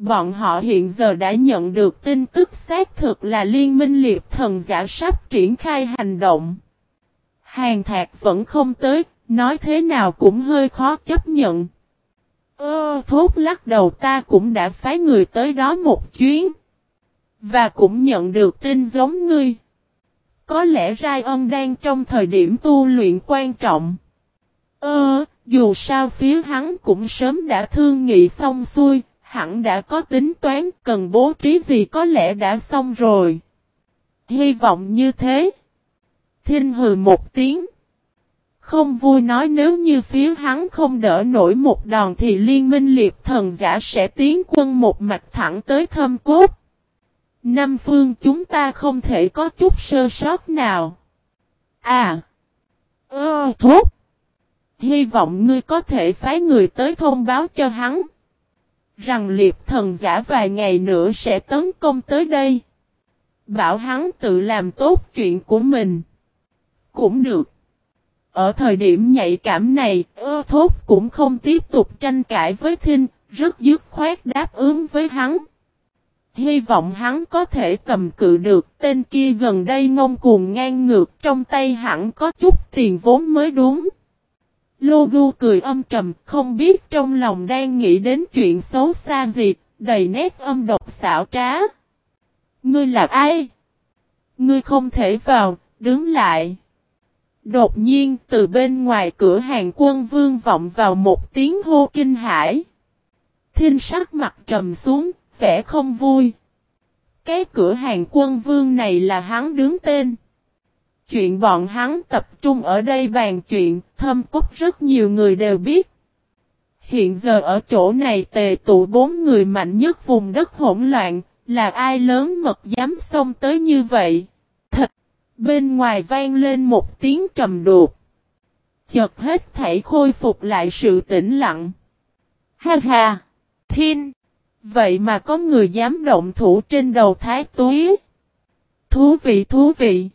Bọn họ hiện giờ đã nhận được tin tức xác thực là Liên minh Liệp Thần Giả sắp triển khai hành động. Hàn Thạc vẫn không tới, nói thế nào cũng hơi khó chấp nhận. Thốt lắc đầu, ta cũng đã phái người tới đó một chuyến. Và cũng nhận được tin giống ngươi. Có lẽ Ryan đang trong thời điểm tu luyện quan trọng. Dù sao phía hắn cũng sớm đã thương nghị xong xuôi, hẳn đã có tính toán cần bố trí gì có lẽ đã xong rồi. Hy vọng như thế. Thinh hừ một tiếng. Không vui nói nếu như phía hắn không đỡ nổi một đòn thì Liên minh Liệp Thần Giả sẽ tiến quân một mạch thẳng tới Thâm Cốt. Năm phương chúng ta không thể có chút sơ sót nào. Thốt. Hy vọng ngươi có thể phái người tới thông báo cho hắn. Rằng Liệp Thần Giả vài ngày nữa sẽ tấn công tới đây. Bảo hắn tự làm tốt chuyện của mình. Cũng được. Ở thời điểm nhạy cảm này, Thốt cũng không tiếp tục tranh cãi với Thinh, rất dứt khoát đáp ứng với hắn. Hy vọng hắn có thể cầm cự được, tên kia gần đây ngông cuồng ngang ngược, trong tay hẳn có chút tiền vốn mới đúng. Logu cười âm trầm, không biết trong lòng đang nghĩ đến chuyện xấu xa gì, đầy nét âm độc xảo trá. Ngươi là ai? Ngươi không thể vào, đứng lại. Đột nhiên từ bên ngoài cửa hàng Quân Vương vọng vào một tiếng hô kinh hãi. Thinh sắc mặt trầm xuống, vẻ không vui. Cái cửa hàng Quân Vương này là hắn đứng tên. Chuyện bọn hắn tập trung ở đây bàn chuyện, Thâm Cốt rất nhiều người đều biết. Hiện giờ ở chỗ này tề tụ 4 người mạnh nhất vùng đất hỗn loạn, là ai lớn mật dám xông tới như vậy? Thật! Bên ngoài vang lên một tiếng trầm đột. Chợt hết thảy khôi phục lại sự tĩnh lặng. Ha ha! Thiên! Vậy mà có người dám động thủ trên đầu Thái Túy. Thú vị thú vị!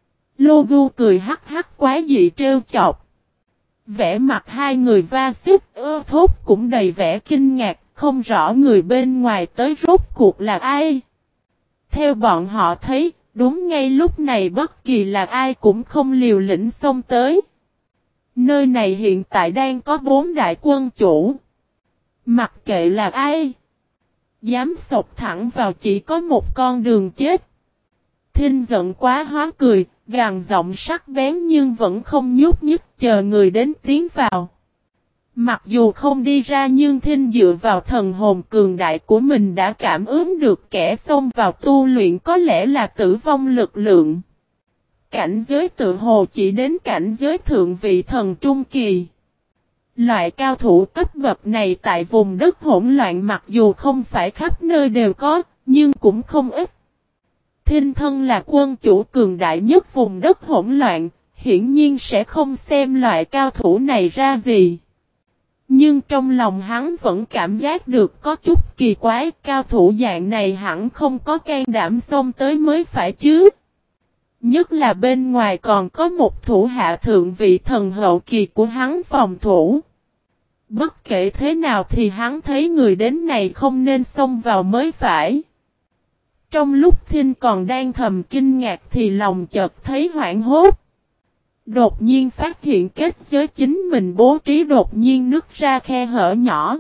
Logu cười hắc hắc quá dị trêu chọc. Vẻ mặt hai người va xích Thốt cũng đầy vẻ kinh ngạc, không rõ người bên ngoài tới rốt cuộc là ai. Theo bọn họ thấy, đúng ngay lúc này bất kỳ là ai cũng không liều lĩnh xông tới. Nơi này hiện tại đang có 4 đại quân chủ. Mặc kệ là ai, dám xộc thẳng vào chỉ có một con đường chết. Thinh giận quá hóa cười, gằn giọng sắc bén nhưng vẫn không nhúc nhích chờ người đến tiến vào. Mặc dù không đi ra nhưng Thinh dựa vào thần hồn cường đại của mình đã cảm ứng được kẻ xông vào tu luyện có lẽ là tử vong lực lượng. Cảnh giới tự hồ chỉ đến cảnh giới thượng vị thần trung kỳ. Loại cao thủ cấp bậc này tại vùng đất hỗn loạn mặc dù không phải khắp nơi đều có, nhưng cũng không ít. Thinh thân là quân chủ cường đại nhất vùng đất hỗn loạn, hiển nhiên sẽ không xem loại cao thủ này ra gì. Nhưng trong lòng hắn vẫn cảm giác được có chút kỳ quái, cao thủ dạng này hẳn không có can đảm xông tới mới phải chứ. Nhất là bên ngoài còn có một thủ hạ thượng vị thần hậu kỳ của hắn phòng thủ. Bất kể thế nào thì hắn thấy người đến này không nên xông vào mới phải. Trong lúc Thinh còn đang thầm kinh ngạc thì lòng chợt thấy hoảng hốt. Đột nhiên phát hiện kết giới chính mình bố trí đột nhiên nứt ra khe hở nhỏ.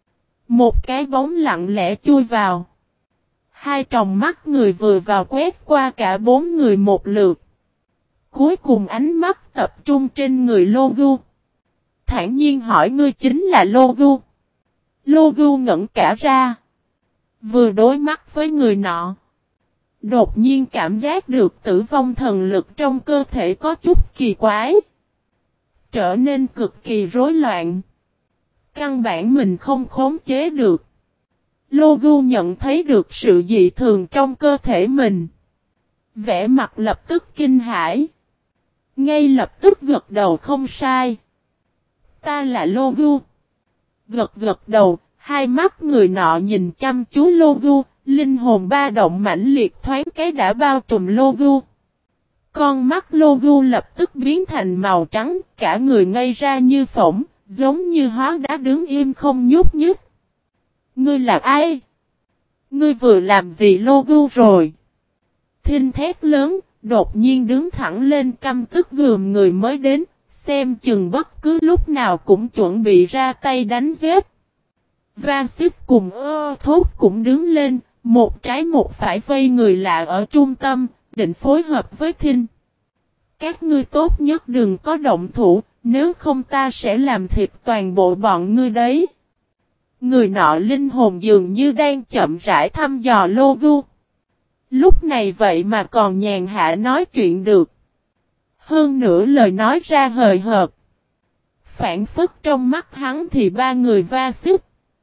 Một cái bóng lặng lẽ chui vào. Hai tròng mắt người vừa vào quét qua cả 4 người một lượt. Cuối cùng ánh mắt tập trung trên người Logu. Thản nhiên hỏi ngươi chính là Logu. Logu ngẩn cả ra. Vừa đối mắt với người nọ. Đột nhiên cảm giác được tử vong thần lực trong cơ thể có chút kỳ quái. Trở nên cực kỳ rối loạn. Căn bản mình không khống chế được. Logu nhận thấy được sự dị thường trong cơ thể mình. Vẻ mặt lập tức kinh hãi. Ngay lập tức gật đầu không sai. Ta là Logu. Gật gật đầu, hai mắt người nọ nhìn chăm chú Logu, linh hồn ba động mãnh liệt thoáng cái đã bao trùm Logu. Con mắt Logu lập tức biến thành màu trắng, cả người ngây ra như phỗng, giống như hóa đá đứng im không nhúc nhích. Ngươi là ai? Ngươi vừa làm gì Logu rồi? Thinh thét lớn, đột nhiên đứng thẳng lên căm tức gườm người mới đến, xem chừng bất cứ lúc nào cũng chuẩn bị ra tay đánh giết. Va-xích cùng thốt cũng đứng lên, một trái một phải vây người lạ ở trung tâm, định phối hợp với Thinh. Các ngươi tốt nhất đừng có động thủ, nếu không ta sẽ làm thịt toàn bộ bọn ngươi đấy. Người nọ linh hồn dường như đang chậm rãi thăm dò Logu. Lúc này vậy mà còn nhàn hạ nói chuyện được. Hơn nữa lời nói ra hời hợt. Phản phất trong mắt hắn thì ba người Va-xích.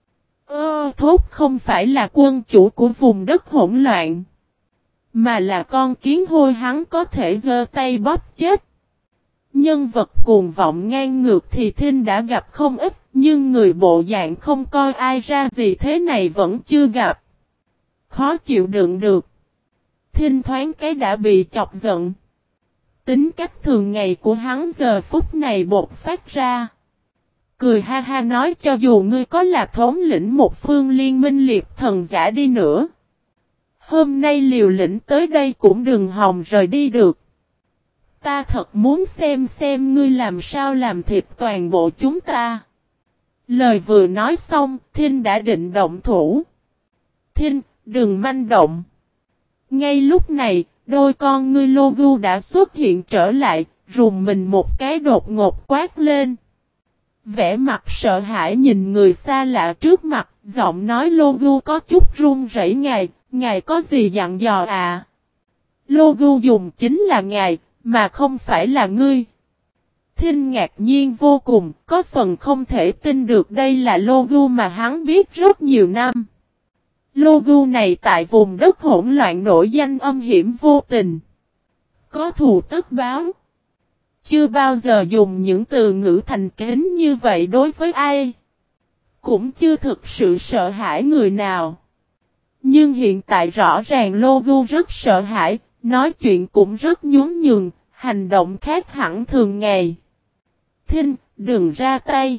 Thốt không phải là quân chủ của vùng đất hỗn loạn. Mà là con kiến hôi hắn có thể giơ tay bóp chết. Nhân vật cuồng vọng ngang ngược thì Thinh đã gặp không ít. Nhưng người bộ dạng không coi ai ra gì thế này vẫn chưa gặp. Khó chịu đựng được. Thinh thoáng cái đã bị chọc giận. Tính cách thường ngày của hắn giờ phút này bột phát ra. Cười ha ha nói cho dù ngươi có là thống lĩnh một phương liên minh liệt thần giả đi nữa. Hôm nay liều lĩnh tới đây cũng đừng hòng rời đi được. Ta thật muốn xem ngươi làm sao làm thịt toàn bộ chúng ta. Lời vừa nói xong, Thinh đã định động thủ. Thinh, đừng manh động. Ngay lúc này, đôi con ngươi Logu đã xuất hiện trở lại, rùng mình một cái đột ngột quát lên. Vẻ mặt sợ hãi nhìn người xa lạ trước mặt, giọng nói Logu có chút run rẩy ngài có gì dặn dò à? Logu dùng chính là ngài, mà không phải là ngươi. Thinh ngạc nhiên vô cùng, có phần không thể tin được đây là Logu mà hắn biết rất nhiều năm. Logu này tại vùng đất hỗn loạn nổi danh âm hiểm vô tình. Có thù tất báo. Chưa bao giờ dùng những từ ngữ thành kính như vậy đối với ai. Cũng chưa thực sự sợ hãi người nào. Nhưng hiện tại rõ ràng Logu rất sợ hãi, nói chuyện cũng rất nhún nhường, hành động khác hẳn thường ngày. Thinh, đừng ra tay.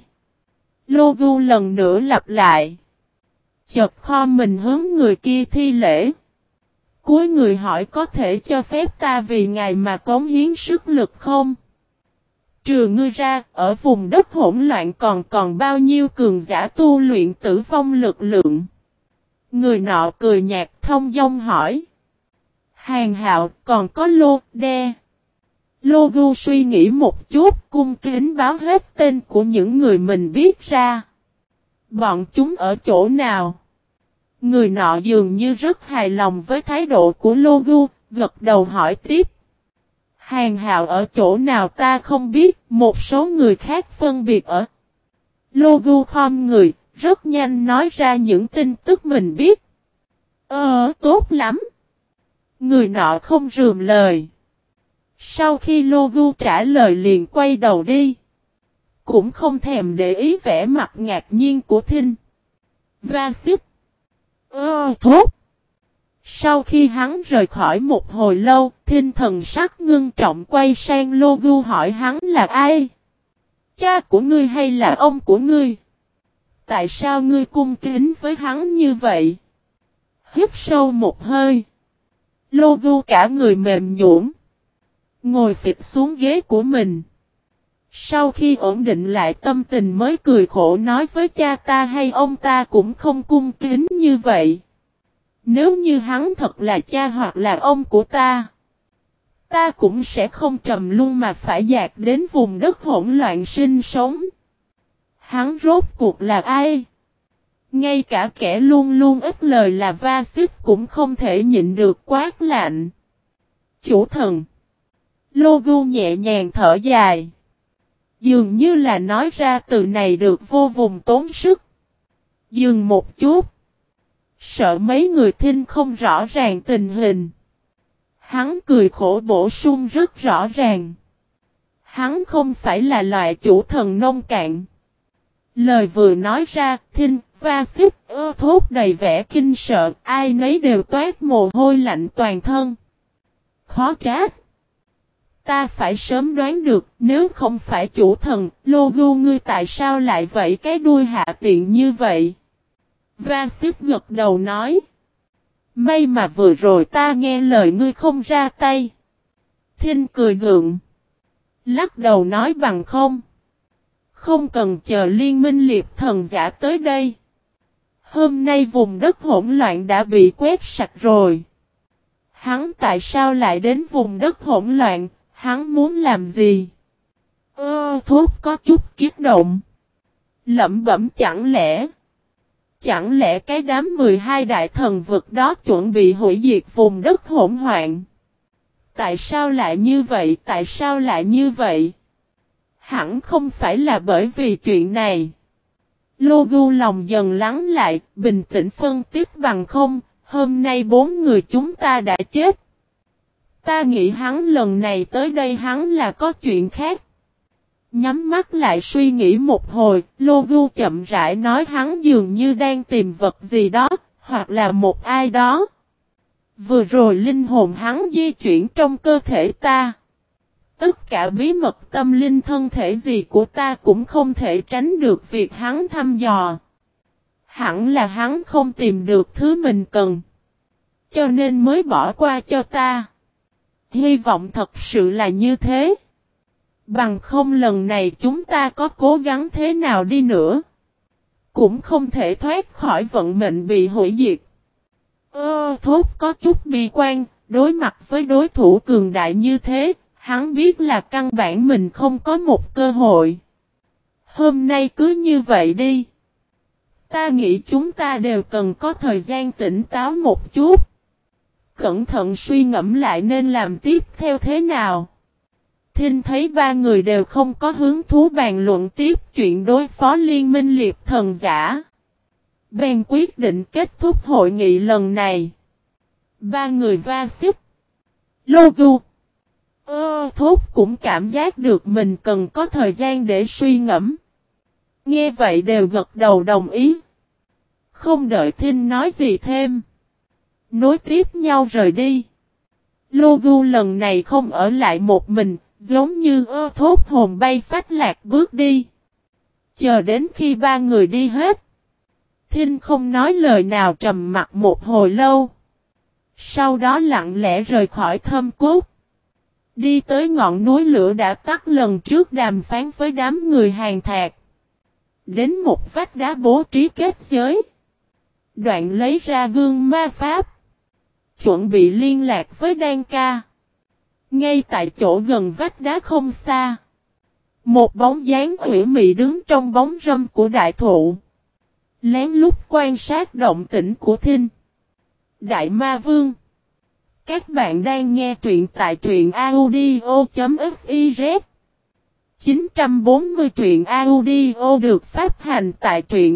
Logu lần nữa lặp lại. Chợt kho mình hướng người kia thi lễ. Cuối người hỏi có thể cho phép ta vì ngài mà cống hiến sức lực không? Trừ ngươi ra, ở vùng đất hỗn loạn còn bao nhiêu cường giả tu luyện tử vong lực lượng? Người nọ cười nhạt thông dong hỏi. Hàng Hạo còn có Lô Đe. Logu suy nghĩ một chút, cung kính báo hết tên của những người mình biết ra. Bọn chúng ở chỗ nào? Người nọ dường như rất hài lòng với thái độ của Logu, gật đầu hỏi tiếp. Hàng Hạo ở chỗ nào ta không biết, một số người khác phân biệt ở. Logu khom người, rất nhanh nói ra những tin tức mình biết. Tốt lắm. Người nọ không rườm lời. Sau khi Logu trả lời liền quay đầu đi. Cũng không thèm để ý vẻ mặt ngạc nhiên của Thinh. Va-xích. Thốt. Sau khi hắn rời khỏi một hồi lâu, Thinh thần sắc ngưng trọng quay sang Logu hỏi hắn là ai? Cha của ngươi hay là ông của ngươi? Tại sao ngươi cung kính với hắn như vậy? Hít sâu một hơi. Logu cả người mềm nhũn, ngồi phịch xuống ghế của mình. Sau khi ổn định lại tâm tình mới cười khổ nói với cha ta hay ông ta cũng không cung kính như vậy. Nếu như hắn thật là cha hoặc là ông của ta, ta cũng sẽ không trầm luân mà phải dạt đến vùng đất hỗn loạn sinh sống. Hắn rốt cuộc là ai? Ngay cả kẻ luôn luôn ít lời là Va-xích cũng không thể nhịn được quát lạnh. Chủ thần. Logu nhẹ nhàng thở dài. Dường như là nói ra từ này được vô vùng tốn sức. Dừng một chút. Sợ mấy người Thinh không rõ ràng tình hình. Hắn cười khổ bổ sung rất rõ ràng. Hắn không phải là loại chủ thần nông cạn. Lời vừa nói ra, Thinh, Va-xích, thốt đầy vẻ kinh sợ, ai nấy đều toát mồ hôi lạnh toàn thân. Khó trách. Ta phải sớm đoán được, nếu không phải chủ thần, Logu ngươi tại sao lại vậy cái đuôi hạ tiện như vậy? Va-xích gật đầu nói. May mà vừa rồi ta nghe lời ngươi không ra tay. Thinh cười gượng. Lắc đầu nói bằng không. Không cần chờ liên minh liệp thần giả tới đây. Hôm nay vùng đất hỗn loạn đã bị quét sạch rồi. Hắn tại sao lại đến vùng đất hỗn loạn, hắn muốn làm gì? Thốt có chút kích động. Lẩm bẩm chẳng lẽ cái đám 12 đại thần vực đó chuẩn bị hủy diệt vùng đất hỗn loạn? Tại sao lại như vậy? Tại sao lại như vậy? Hẳn không phải là bởi vì chuyện này. Logu lòng dần lắng lại, bình tĩnh phân tích bằng không, hôm nay 4 người chúng ta đã chết. Ta nghĩ hắn lần này tới đây hắn là có chuyện khác. Nhắm mắt lại suy nghĩ một hồi, Logu chậm rãi nói hắn dường như đang tìm vật gì đó, hoặc là một ai đó. Vừa rồi linh hồn hắn di chuyển trong cơ thể ta. Tất cả bí mật tâm linh thân thể gì của ta cũng không thể tránh được việc hắn thăm dò. Hẳn là hắn không tìm được thứ mình cần. Cho nên mới bỏ qua cho ta. Hy vọng thật sự là như thế. Bằng không lần này chúng ta có cố gắng thế nào đi nữa. Cũng không thể thoát khỏi vận mệnh bị hủy diệt. Thốt có chút bi quan, đối mặt với đối thủ cường đại như thế, hắn biết là căn bản mình không có một cơ hội. Hôm nay cứ như vậy đi. Ta nghĩ chúng ta đều cần có thời gian tỉnh táo một chút. Cẩn thận suy ngẫm lại nên làm tiếp theo thế nào. Thinh thấy ba người đều không có hứng thú bàn luận tiếp chuyện đối phó liên minh liệp thần giả. Bèn quyết định kết thúc hội nghị lần này. Ba người va xích. Logu. Thốt cũng cảm giác được mình cần có thời gian để suy ngẫm. Nghe vậy đều gật đầu đồng ý. Không đợi Thinh nói gì thêm. Nối tiếp nhau rời đi. Logu lần này không ở lại một mình, giống như thốt hồn bay phách lạc bước đi. Chờ đến khi ba người đi hết. Thinh không nói lời nào trầm mặc một hồi lâu. Sau đó lặng lẽ rời khỏi Thâm Cốt. Đi tới ngọn núi lửa đã tắt lần trước đàm phán với đám người hàng thạc. Đến một vách đá bố trí kết giới. Đoạn lấy ra gương ma pháp. Chuẩn bị liên lạc với Đan Ca. Ngay tại chỗ gần vách đá không xa. Một bóng dáng ủy mị đứng trong bóng râm của đại thụ. Lén lút quan sát động tĩnh của Thinh. Đại Ma Vương. Các bạn đang nghe truyện tại truyện audio.fiz 940 truyện audio được phát hành tại truyện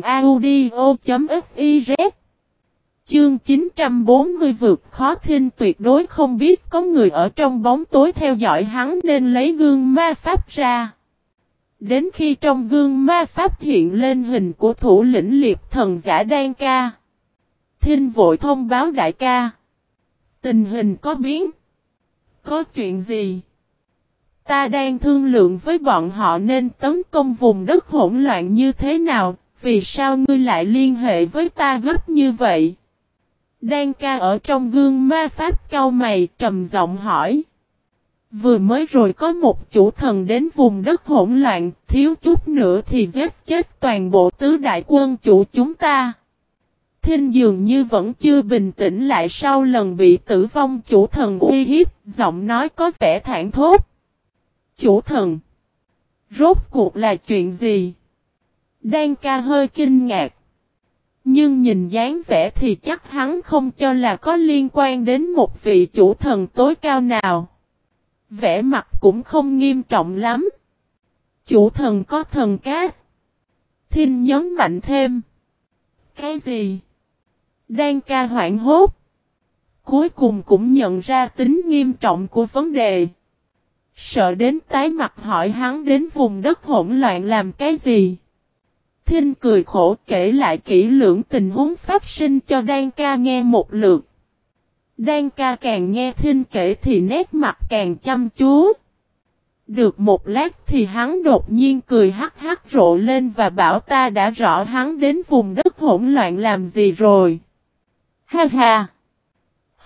audio.fiz. Chương 940 vượt khó. Thinh tuyệt đối không biết có người ở trong bóng tối theo dõi hắn nên lấy gương ma pháp ra. Đến khi trong gương ma pháp hiện lên hình của thủ lĩnh liệp thần giả Đan Ca. Thinh vội thông báo đại ca. Tình hình có biến. Có chuyện gì? Ta đang thương lượng với bọn họ nên tấn công vùng đất hỗn loạn như thế nào, vì sao ngươi lại liên hệ với ta gấp như vậy? Đan Ca ở trong gương ma pháp cau mày trầm giọng hỏi. Vừa mới rồi có một chủ thần đến vùng đất hỗn loạn, thiếu chút nữa thì giết chết toàn bộ tứ đại quân chủ chúng ta. Thinh dường như vẫn chưa bình tĩnh lại sau lần bị tử vong chủ thần uy hiếp, giọng nói có vẻ thảng thốt. Chủ thần? Rốt cuộc là chuyện gì? Đan Ca hơi kinh ngạc. Nhưng nhìn dáng vẻ thì chắc hắn không cho là có liên quan đến một vị chủ thần tối cao nào. Vẻ mặt cũng không nghiêm trọng lắm. Chủ thần có thần cát. Thinh nhấn mạnh thêm. Cái gì? Đan Ca hoảng hốt. Cuối cùng cũng nhận ra tính nghiêm trọng của vấn đề. Sợ đến tái mặt hỏi hắn đến vùng đất hỗn loạn làm cái gì. Thinh cười khổ kể lại kỹ lưỡng tình huống phát sinh cho Đan Ca nghe một lượt. Đan Ca càng nghe Thinh kể thì nét mặt càng chăm chú. Được một lát thì hắn đột nhiên cười hắc hắc rộ lên và bảo ta đã rõ hắn đến vùng đất hỗn loạn làm gì rồi. Ha ha!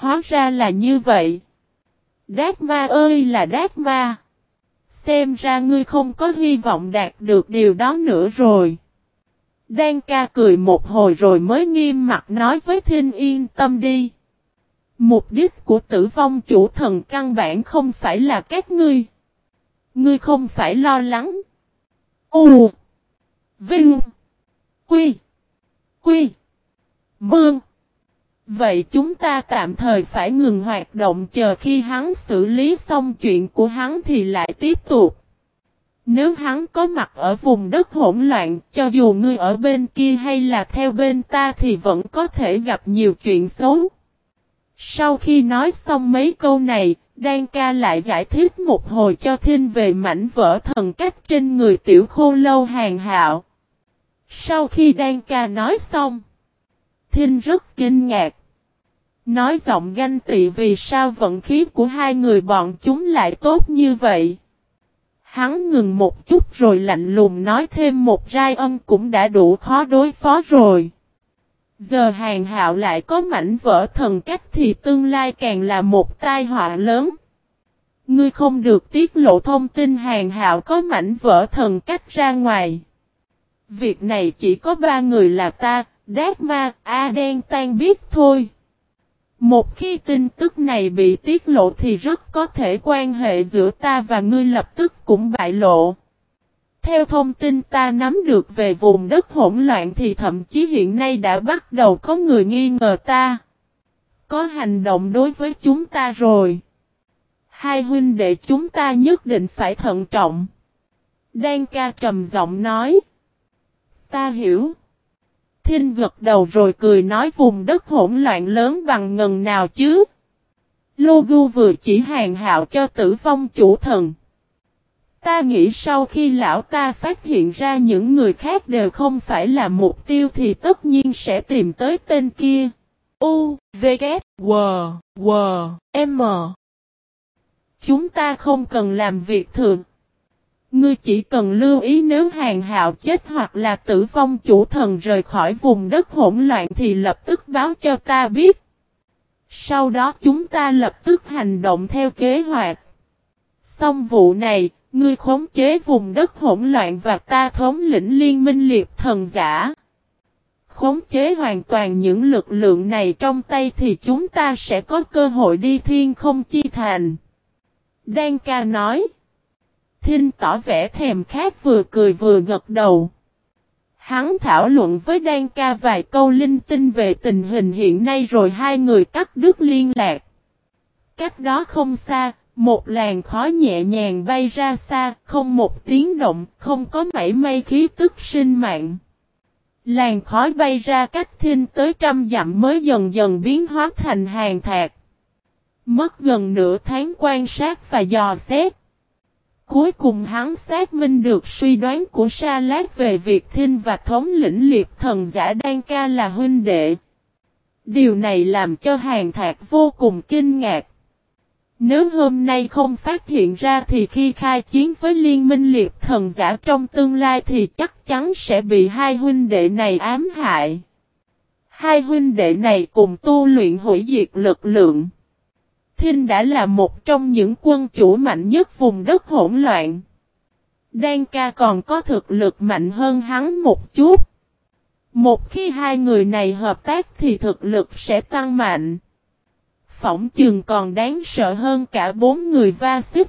Hóa ra là như vậy. Đát ma ơi là đát ma. Xem ra ngươi không có hy vọng đạt được điều đó nữa rồi. Đan ca cười một hồi rồi mới nghiêm mặt nói với Thinh yên tâm đi. Mục đích của tử vong chủ thần căn bản không phải là các ngươi. Ngươi không phải lo lắng. U. Vinh. Quy. Quy. Mương. Vậy chúng ta tạm thời phải ngừng hoạt động chờ khi hắn xử lý xong chuyện của hắn thì lại tiếp tục. Nếu hắn có mặt ở vùng đất hỗn loạn, cho dù ngươi ở bên kia hay là theo bên ta thì vẫn có thể gặp nhiều chuyện xấu. Sau khi nói xong mấy câu này, Đan ca lại giải thích một hồi cho Thinh về mảnh vỡ thần cách trên người tiểu khô lâu Hàn Hạo. Sau khi Đan ca nói xong, Thinh rất kinh ngạc. Nói giọng ganh tị vì sao vận khí của hai người bọn chúng lại tốt như vậy. Hắn ngừng một chút rồi lạnh lùng nói thêm một giai ân cũng đã đủ khó đối phó rồi. Giờ Hàn Hạo lại có mảnh vỡ thần cách thì tương lai càng là một tai họa lớn. Ngươi không được tiết lộ thông tin Hàn Hạo có mảnh vỡ thần cách ra ngoài. Việc này chỉ có ba người là ta, Đát Ma, A Đen Tan biết thôi. Một khi tin tức này bị tiết lộ thì rất có thể quan hệ giữa ta và ngươi lập tức cũng bại lộ. Theo thông tin ta nắm được về vùng đất hỗn loạn thì thậm chí hiện nay đã bắt đầu có người nghi ngờ ta. Có hành động đối với chúng ta rồi. Hai huynh đệ chúng ta nhất định phải thận trọng. Đan ca trầm giọng nói. Ta hiểu. Thinh gật đầu rồi cười nói vùng đất hỗn loạn lớn bằng ngần nào chứ. Logu vừa chỉ Hàn Hạo cho tử vong chủ thần. Ta nghĩ sau khi lão ta phát hiện ra những người khác đều không phải là mục tiêu thì tất nhiên sẽ tìm tới tên kia. U, V, K, W, W, M. Chúng ta không cần làm việc thường. Ngươi chỉ cần lưu ý nếu Hàn Hạo chết hoặc là tử vong chủ thần rời khỏi vùng đất hỗn loạn thì lập tức báo cho ta biết. Sau đó chúng ta lập tức hành động theo kế hoạch. Xong vụ này, ngươi khống chế vùng đất hỗn loạn và ta thống lĩnh liên minh liệp thần giả. Khống chế hoàn toàn những lực lượng này trong tay thì chúng ta sẽ có cơ hội đi thiên không chi thành. Đan ca nói. Thinh tỏ vẻ thèm khát vừa cười vừa gật đầu. Hắn thảo luận với Đan ca vài câu linh tinh về tình hình hiện nay rồi hai người cắt đứt liên lạc. Cách đó không xa, một làn khói nhẹ nhàng bay ra xa, không một tiếng động, không có mảy may khí tức sinh mạng. Làn khói bay ra cách Thinh tới 100 dặm mới dần dần biến hóa thành hàn thạc. Mất gần nửa tháng quan sát và dò xét. Cuối cùng hắn xác minh được suy đoán của Sa Lát về việc Thinh và thống lĩnh liệp thần giả Đan ca là huynh đệ. Điều này làm cho Hàn Thạc vô cùng kinh ngạc. Nếu hôm nay không phát hiện ra thì khi khai chiến với liên minh liệp thần giả trong tương lai thì chắc chắn sẽ bị hai huynh đệ này ám hại. Hai huynh đệ này cùng tu luyện hủy diệt lực lượng. Thinh đã là một trong những quân chủ mạnh nhất vùng đất hỗn loạn. Đan ca còn có thực lực mạnh hơn hắn một chút. Một khi hai người này hợp tác thì thực lực sẽ tăng mạnh. Phỏng chừng còn đáng sợ hơn cả bốn người va xích.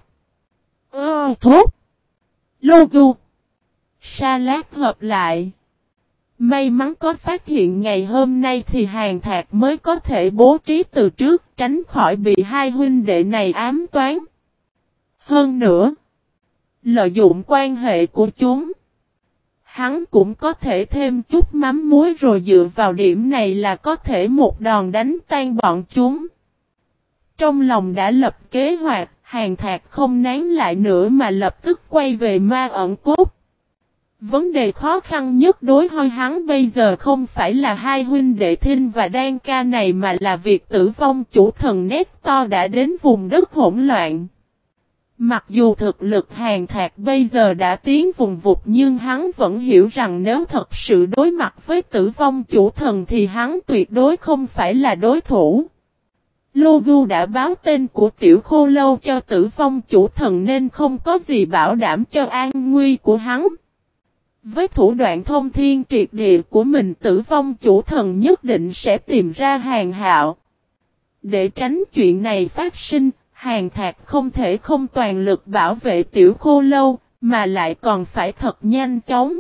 Thốt. Logu. Sa Lát hợp lại. May mắn có phát hiện ngày hôm nay thì Hàn Thạc mới có thể bố trí từ trước tránh khỏi bị hai huynh đệ này ám toán. Hơn nữa, lợi dụng quan hệ của chúng, hắn cũng có thể thêm chút mắm muối rồi dựa vào điểm này là có thể một đòn đánh tan bọn chúng. Trong lòng đã lập kế hoạch, Hàn Thạc không nán lại nữa mà lập tức quay về ma ẩn cốt. Vấn đề khó khăn nhất đối với hắn bây giờ không phải là hai huynh đệ Thinh và Đan ca này mà là việc tử vong chủ thần Nector đã đến vùng đất hỗn loạn. Mặc dù thực lực Hàn Thạc bây giờ đã tiến vùng vụt nhưng hắn vẫn hiểu rằng nếu thật sự đối mặt với tử vong chủ thần thì hắn tuyệt đối không phải là đối thủ. Logu đã báo tên của tiểu khô lâu cho tử vong chủ thần nên không có gì bảo đảm cho an nguy của hắn. Với thủ đoạn thông thiên triệt địa của mình, tử vong chủ thần nhất định sẽ tìm ra Hàn Hạo. Để tránh chuyện này phát sinh, Hàn Thạc không thể không toàn lực bảo vệ tiểu khô lâu, mà lại còn phải thật nhanh chóng.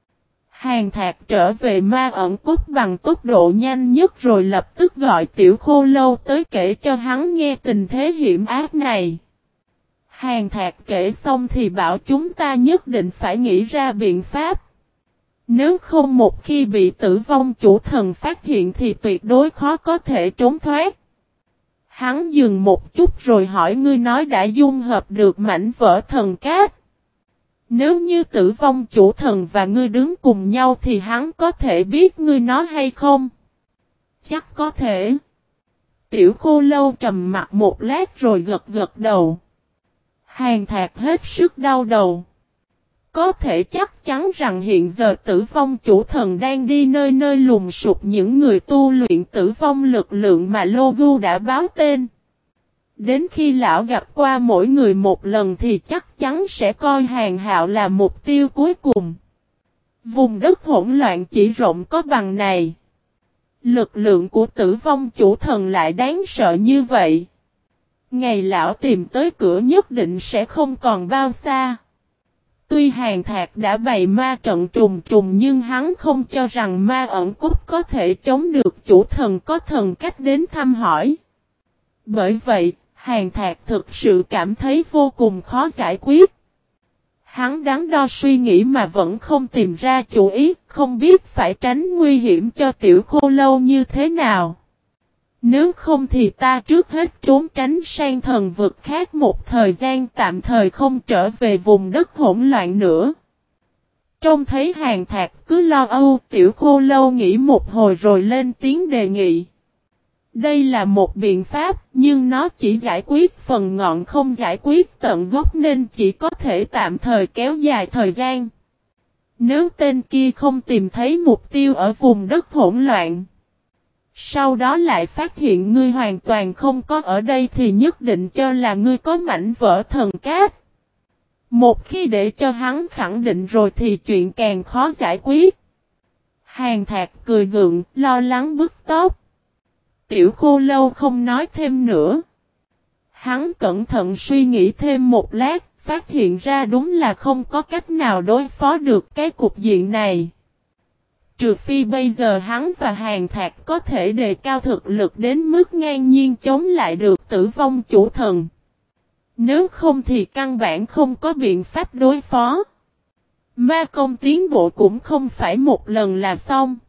Hàn Thạc trở về ma ẩn cốt bằng tốc độ nhanh nhất rồi lập tức gọi tiểu khô lâu tới kể cho hắn nghe tình thế hiểm ác này. Hàn Thạc kể xong thì bảo chúng ta nhất định phải nghĩ ra biện pháp. Nếu không một khi bị tử vong chủ thần phát hiện thì tuyệt đối khó có thể trốn thoát. Hắn dừng một chút rồi hỏi ngươi nói đã dung hợp được mảnh vỡ thần cát. Nếu như tử vong chủ thần và ngươi đứng cùng nhau thì hắn có thể biết ngươi nói hay không? Chắc có thể. Tiểu khô lâu trầm mặt một lát rồi gật gật đầu. Hàn Thạc hết sức đau đầu. Có thể chắc chắn rằng hiện giờ tử vong chủ thần đang đi nơi nơi lùng sục những người tu luyện tử vong lực lượng mà Logu đã báo tên. Đến khi lão gặp qua mỗi người một lần thì chắc chắn sẽ coi Hàn Hạo là mục tiêu cuối cùng. Vùng đất hỗn loạn chỉ rộng có bằng này. Lực lượng của tử vong chủ thần lại đáng sợ như vậy. Ngày lão tìm tới cửa nhất định sẽ không còn bao xa. Tuy Hàn Thạc đã bày ma trận trùng trùng nhưng hắn không cho rằng ma ẩn cốt có thể chống được chủ thần có thần cách đến thăm hỏi. Bởi vậy, Hàn Thạc thực sự cảm thấy vô cùng khó giải quyết. Hắn đắn đo suy nghĩ mà vẫn không tìm ra chủ ý, không biết phải tránh nguy hiểm cho tiểu khô lâu như thế nào. Nếu không thì ta trước hết trốn tránh sang thần vực khác một thời gian tạm thời không trở về vùng đất hỗn loạn nữa. Trông thấy Hàn Thạc cứ lo âu, tiểu khô lâu nghĩ một hồi rồi lên tiếng đề nghị. Đây là một biện pháp nhưng nó chỉ giải quyết phần ngọn không giải quyết tận gốc nên chỉ có thể tạm thời kéo dài thời gian. Nếu tên kia không tìm thấy mục tiêu ở vùng đất hỗn loạn, sau đó lại phát hiện ngươi hoàn toàn không có ở đây thì nhất định cho là ngươi có mảnh vỡ thần cát. Một khi để cho hắn khẳng định rồi thì chuyện càng khó giải quyết. Hàn Thạc cười gượng, lo lắng bứt tóc. Tiểu khô lâu không nói thêm nữa. Hắn cẩn thận suy nghĩ thêm một lát, phát hiện ra đúng là không có cách nào đối phó được cái cục diện này. Trừ phi bây giờ hắn và Hàn Thạc có thể đề cao thực lực đến mức ngang nhiên chống lại được tử vong chủ thần. Nếu không thì căn bản không có biện pháp đối phó. Ma công tiến bộ cũng không phải một lần là xong.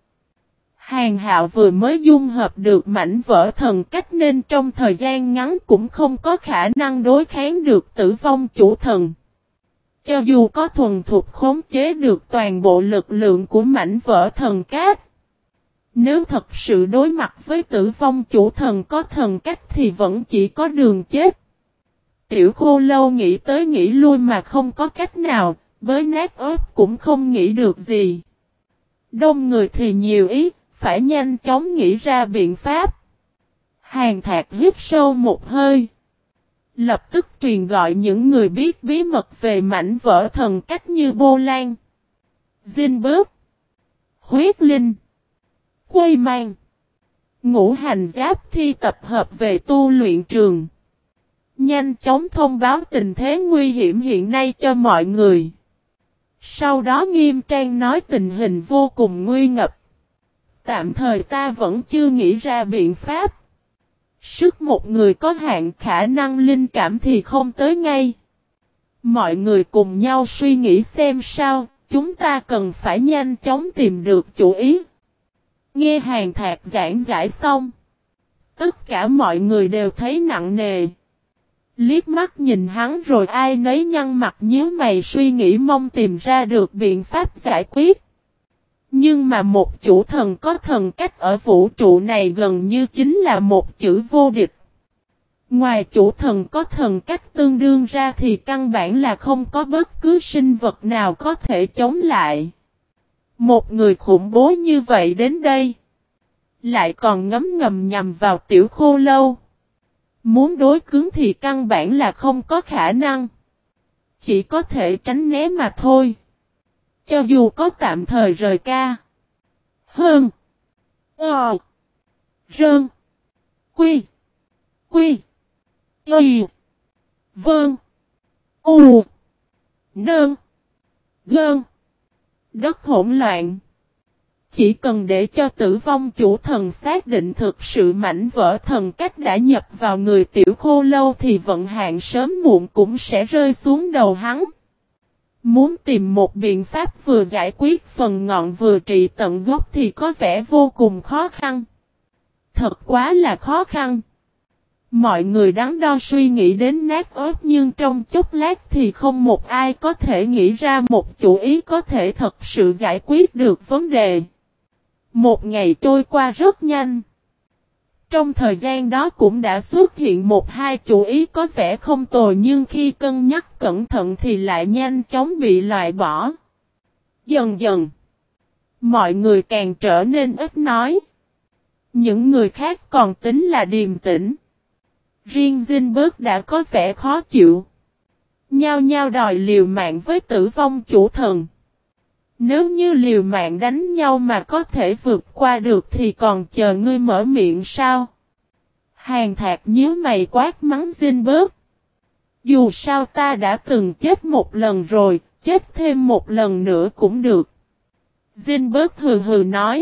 Hàn Hạo vừa mới dung hợp được mảnh vỡ thần cách nên trong thời gian ngắn cũng không có khả năng đối kháng được tử vong chủ thần. Cho dù có thuần thục khống chế được toàn bộ lực lượng của mảnh vỡ thần cát, nếu thật sự đối mặt với tử vong chủ thần có thần cách thì vẫn chỉ có đường chết. Tiểu khô lâu nghĩ tới nghĩ lui mà không có cách nào, với nát ớt cũng không nghĩ được gì. Đông người thì nhiều ý, phải nhanh chóng nghĩ ra biện pháp. Hàn Thạc hít sâu một hơi. Lập tức truyền gọi những người biết bí mật về mảnh vỡ thần cách như Bô Lan, Dinh Bước, Huyết Linh, Quây Mang, Ngũ Hành Giáp Thi tập hợp về tu luyện trường. Nhanh chóng thông báo tình thế nguy hiểm hiện nay cho mọi người. Sau đó nghiêm trang nói tình hình vô cùng nguy ngập. Tạm thời ta vẫn chưa nghĩ ra biện pháp. Sức một người có hạn, khả năng linh cảm thì không tới ngay. Mọi người cùng nhau suy nghĩ xem sao, chúng ta cần phải nhanh chóng tìm được chủ ý. Nghe Hàn Thạc giảng giải xong, tất cả mọi người đều thấy nặng nề. Liếc mắt nhìn hắn rồi ai nấy nhăn mặt nhíu mày suy nghĩ mong tìm ra được biện pháp giải quyết. Nhưng mà một chủ thần có thần cách ở vũ trụ này gần như chính là một chữ vô địch. Ngoài chủ thần có thần cách tương đương ra thì căn bản là không có bất cứ sinh vật nào có thể chống lại. Một người khủng bố như vậy đến đây, lại còn ngấm ngầm nhằm vào tiểu khô lâu. Muốn đối cứng thì căn bản là không có khả năng. Chỉ có thể tránh né mà thôi. Cho dù có tạm thời rời ca. Hơn. Rơn. Quy. Quy. Y. Vâng. U. Nơn. Gơn. Đất hỗn loạn. Chỉ cần để cho Tử Vong Chủ Thần xác định thực sự mảnh vỡ thần cách đã nhập vào người Tiểu Khô Lâu thì vận hạn sớm muộn cũng sẽ rơi xuống đầu hắn. Muốn tìm một biện pháp vừa giải quyết phần ngọn vừa trị tận gốc thì có vẻ vô cùng khó khăn. Thật quá là khó khăn. Mọi người đắn đo suy nghĩ đến nát ớt nhưng trong chốc lát thì không một ai có thể nghĩ ra một chủ ý có thể thật sự giải quyết được vấn đề. Một ngày trôi qua rất nhanh. Trong thời gian đó cũng đã xuất hiện một hai chủ ý có vẻ không tồi nhưng khi cân nhắc cẩn thận thì lại nhanh chóng bị loại bỏ. Dần dần, mọi người càng trở nên ít nói. Những người khác còn tính là điềm tĩnh. Riêng Zinberg đã có vẻ khó chịu. Nhao nhao đòi liều mạng với Tử Vong Chủ Thần. Nếu như liều mạng đánh nhau mà có thể vượt qua được thì còn chờ ngươi mở miệng sao? Hàn Thạc nhíu mày quát mắng Zinberg. Dù sao ta đã từng chết một lần rồi, chết thêm một lần nữa cũng được. Zinberg hừ hừ nói.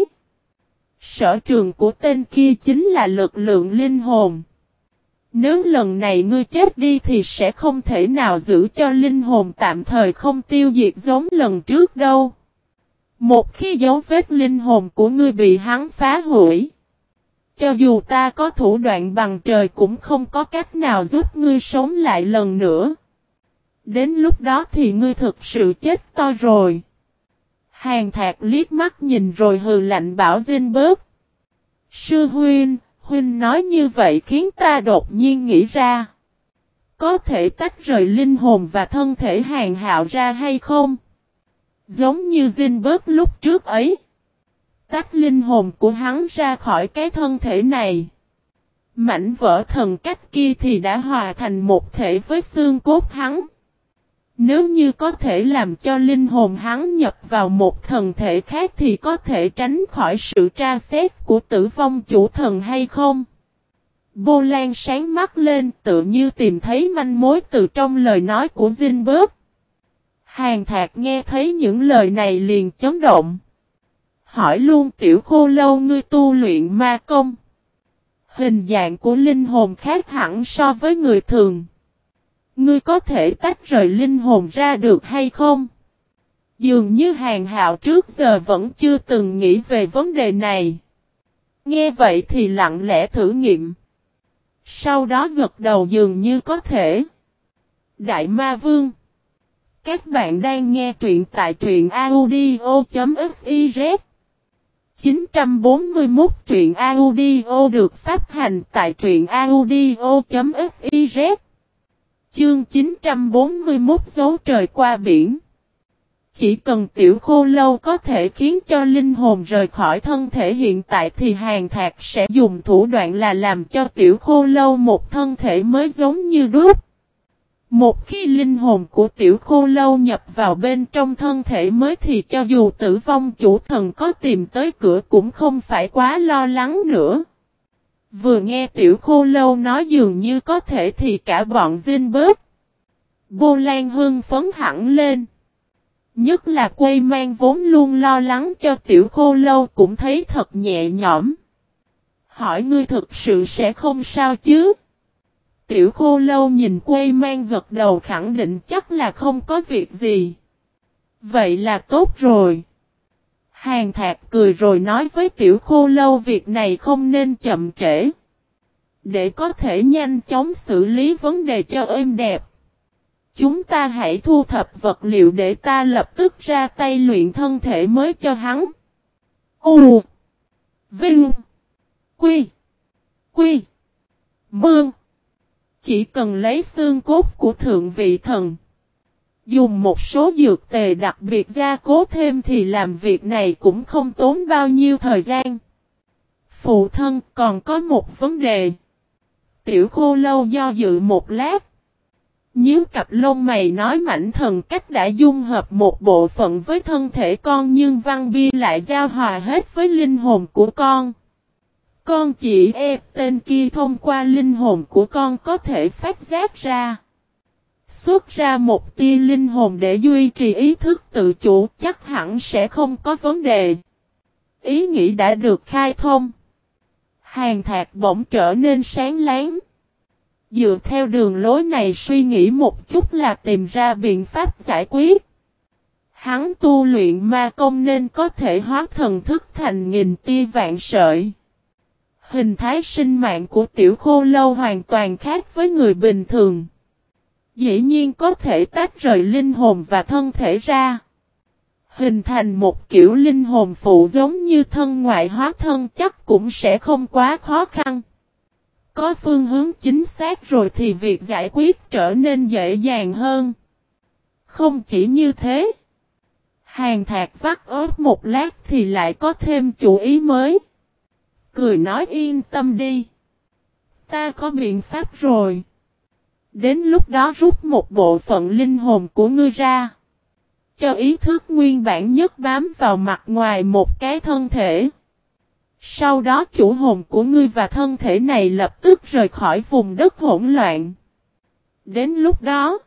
Sở trường của tên kia chính là lực lượng linh hồn. Nếu lần này ngươi chết đi thì sẽ không thể nào giữ cho linh hồn tạm thời không tiêu diệt giống lần trước đâu. Một khi dấu vết linh hồn của ngươi bị hắn phá hủy, cho dù ta có thủ đoạn bằng trời cũng không có cách nào giúp ngươi sống lại lần nữa. Đến lúc đó thì ngươi thực sự chết to rồi. Hàn Thạc liếc mắt nhìn rồi hừ lạnh bảo Zinberg. Sư huynh, huynh nói như vậy khiến ta đột nhiên nghĩ ra. Có thể tách rời linh hồn và thân thể Hàn Hạo ra hay không? Giống như Zinberg lúc trước ấy. Tách linh hồn của hắn ra khỏi cái thân thể này. Mảnh vỡ thần cách kia thì đã hòa thành một thể với xương cốt hắn. Nếu như có thể làm cho linh hồn hắn nhập vào một thần thể khác thì có thể tránh khỏi sự tra xét của Tử Vong Chủ Thần hay không? Bô Lan sáng mắt lên tự như tìm thấy manh mối từ trong lời nói của Zinberg. Hàn Thạc nghe thấy những lời này liền chấn động. Hỏi luôn Tiểu Khô Lâu ngươi tu luyện ma công. Hình dạng của linh hồn khác hẳn so với người thường. Ngươi có thể tách rời linh hồn ra được hay không? Dường như Hàn Hạo trước giờ vẫn chưa từng nghĩ về vấn đề này. Nghe vậy thì lặng lẽ thử nghiệm. Sau đó gật đầu dường như có thể. Đại Ma Vương. Các bạn đang nghe truyện tại truyện audio.fiz 941 truyện audio được phát hành tại truyện audio.fiz Chương 941 dấu trời qua biển. Chỉ cần Tiểu Khô Lâu có thể khiến cho linh hồn rời khỏi thân thể hiện tại thì Hàn Thạc sẽ dùng thủ đoạn là làm cho Tiểu Khô Lâu một thân thể mới giống như đúc. Một khi linh hồn của Tiểu Khô Lâu nhập vào bên trong thân thể mới thì cho dù Tử Vong Chủ Thần có tìm tới cửa cũng không phải quá lo lắng nữa. Vừa nghe Tiểu Khô Lâu nói dường như có thể thì cả bọn Zinberg, Bô Lan hưng phấn hẳn lên. Nhất là Quây Mang vốn luôn lo lắng cho Tiểu Khô Lâu cũng thấy thật nhẹ nhõm. Hỏi ngươi thực sự sẽ không sao chứ? Tiểu Khô Lâu nhìn Quây Mang gật đầu khẳng định chắc là không có việc gì. Vậy là tốt rồi. Hàn Thạc cười rồi nói với Tiểu Khô Lâu việc này không nên chậm trễ. Để có thể nhanh chóng xử lý vấn đề cho êm đẹp. Chúng ta hãy thu thập vật liệu để ta lập tức ra tay luyện thân thể mới cho hắn. U. Vinh. Quy. Quy. Mương. Chỉ cần lấy xương cốt của thượng vị thần. Dùng một số dược tề đặc biệt gia cố thêm thì làm việc này cũng không tốn bao nhiêu thời gian. Phụ thân còn có một vấn đề. Tiểu Khô Lâu do dự một lát. Nhíu cặp lông mày nói mảnh thần cách đã dung hợp một bộ phận với thân thể con nhưng văn bia lại giao hòa hết với linh hồn của con. Con chỉ ép tên kia thông qua linh hồn của con có thể phát giác ra. Xuất ra một tia linh hồn để duy trì ý thức tự chủ chắc hẳn sẽ không có vấn đề. Ý nghĩ đã được khai thông. Hàn Thạc bỗng trở nên sáng láng. Dựa theo đường lối này suy nghĩ một chút là tìm ra biện pháp giải quyết. Hắn tu luyện ma công nên có thể hóa thần thức thành nghìn tia vạn sợi. Hình thái sinh mạng của Tiểu Khô Lâu hoàn toàn khác với người bình thường. Dĩ nhiên có thể tách rời linh hồn và thân thể ra. Hình thành một kiểu linh hồn phụ giống như thân ngoại hóa thân chắc cũng sẽ không quá khó khăn. Có phương hướng chính xác rồi thì việc giải quyết trở nên dễ dàng hơn. Không chỉ như thế. Hàn Thạc vắt ớt một lát thì lại có thêm chủ ý mới. Cười nói yên tâm đi. Ta có biện pháp rồi. Đến lúc đó rút một bộ phận linh hồn của ngươi ra. Cho ý thức nguyên bản nhất bám vào mặt ngoài một cái thân thể. Sau đó chủ hồn của ngươi và thân thể này lập tức rời khỏi vùng đất hỗn loạn. Đến lúc đó,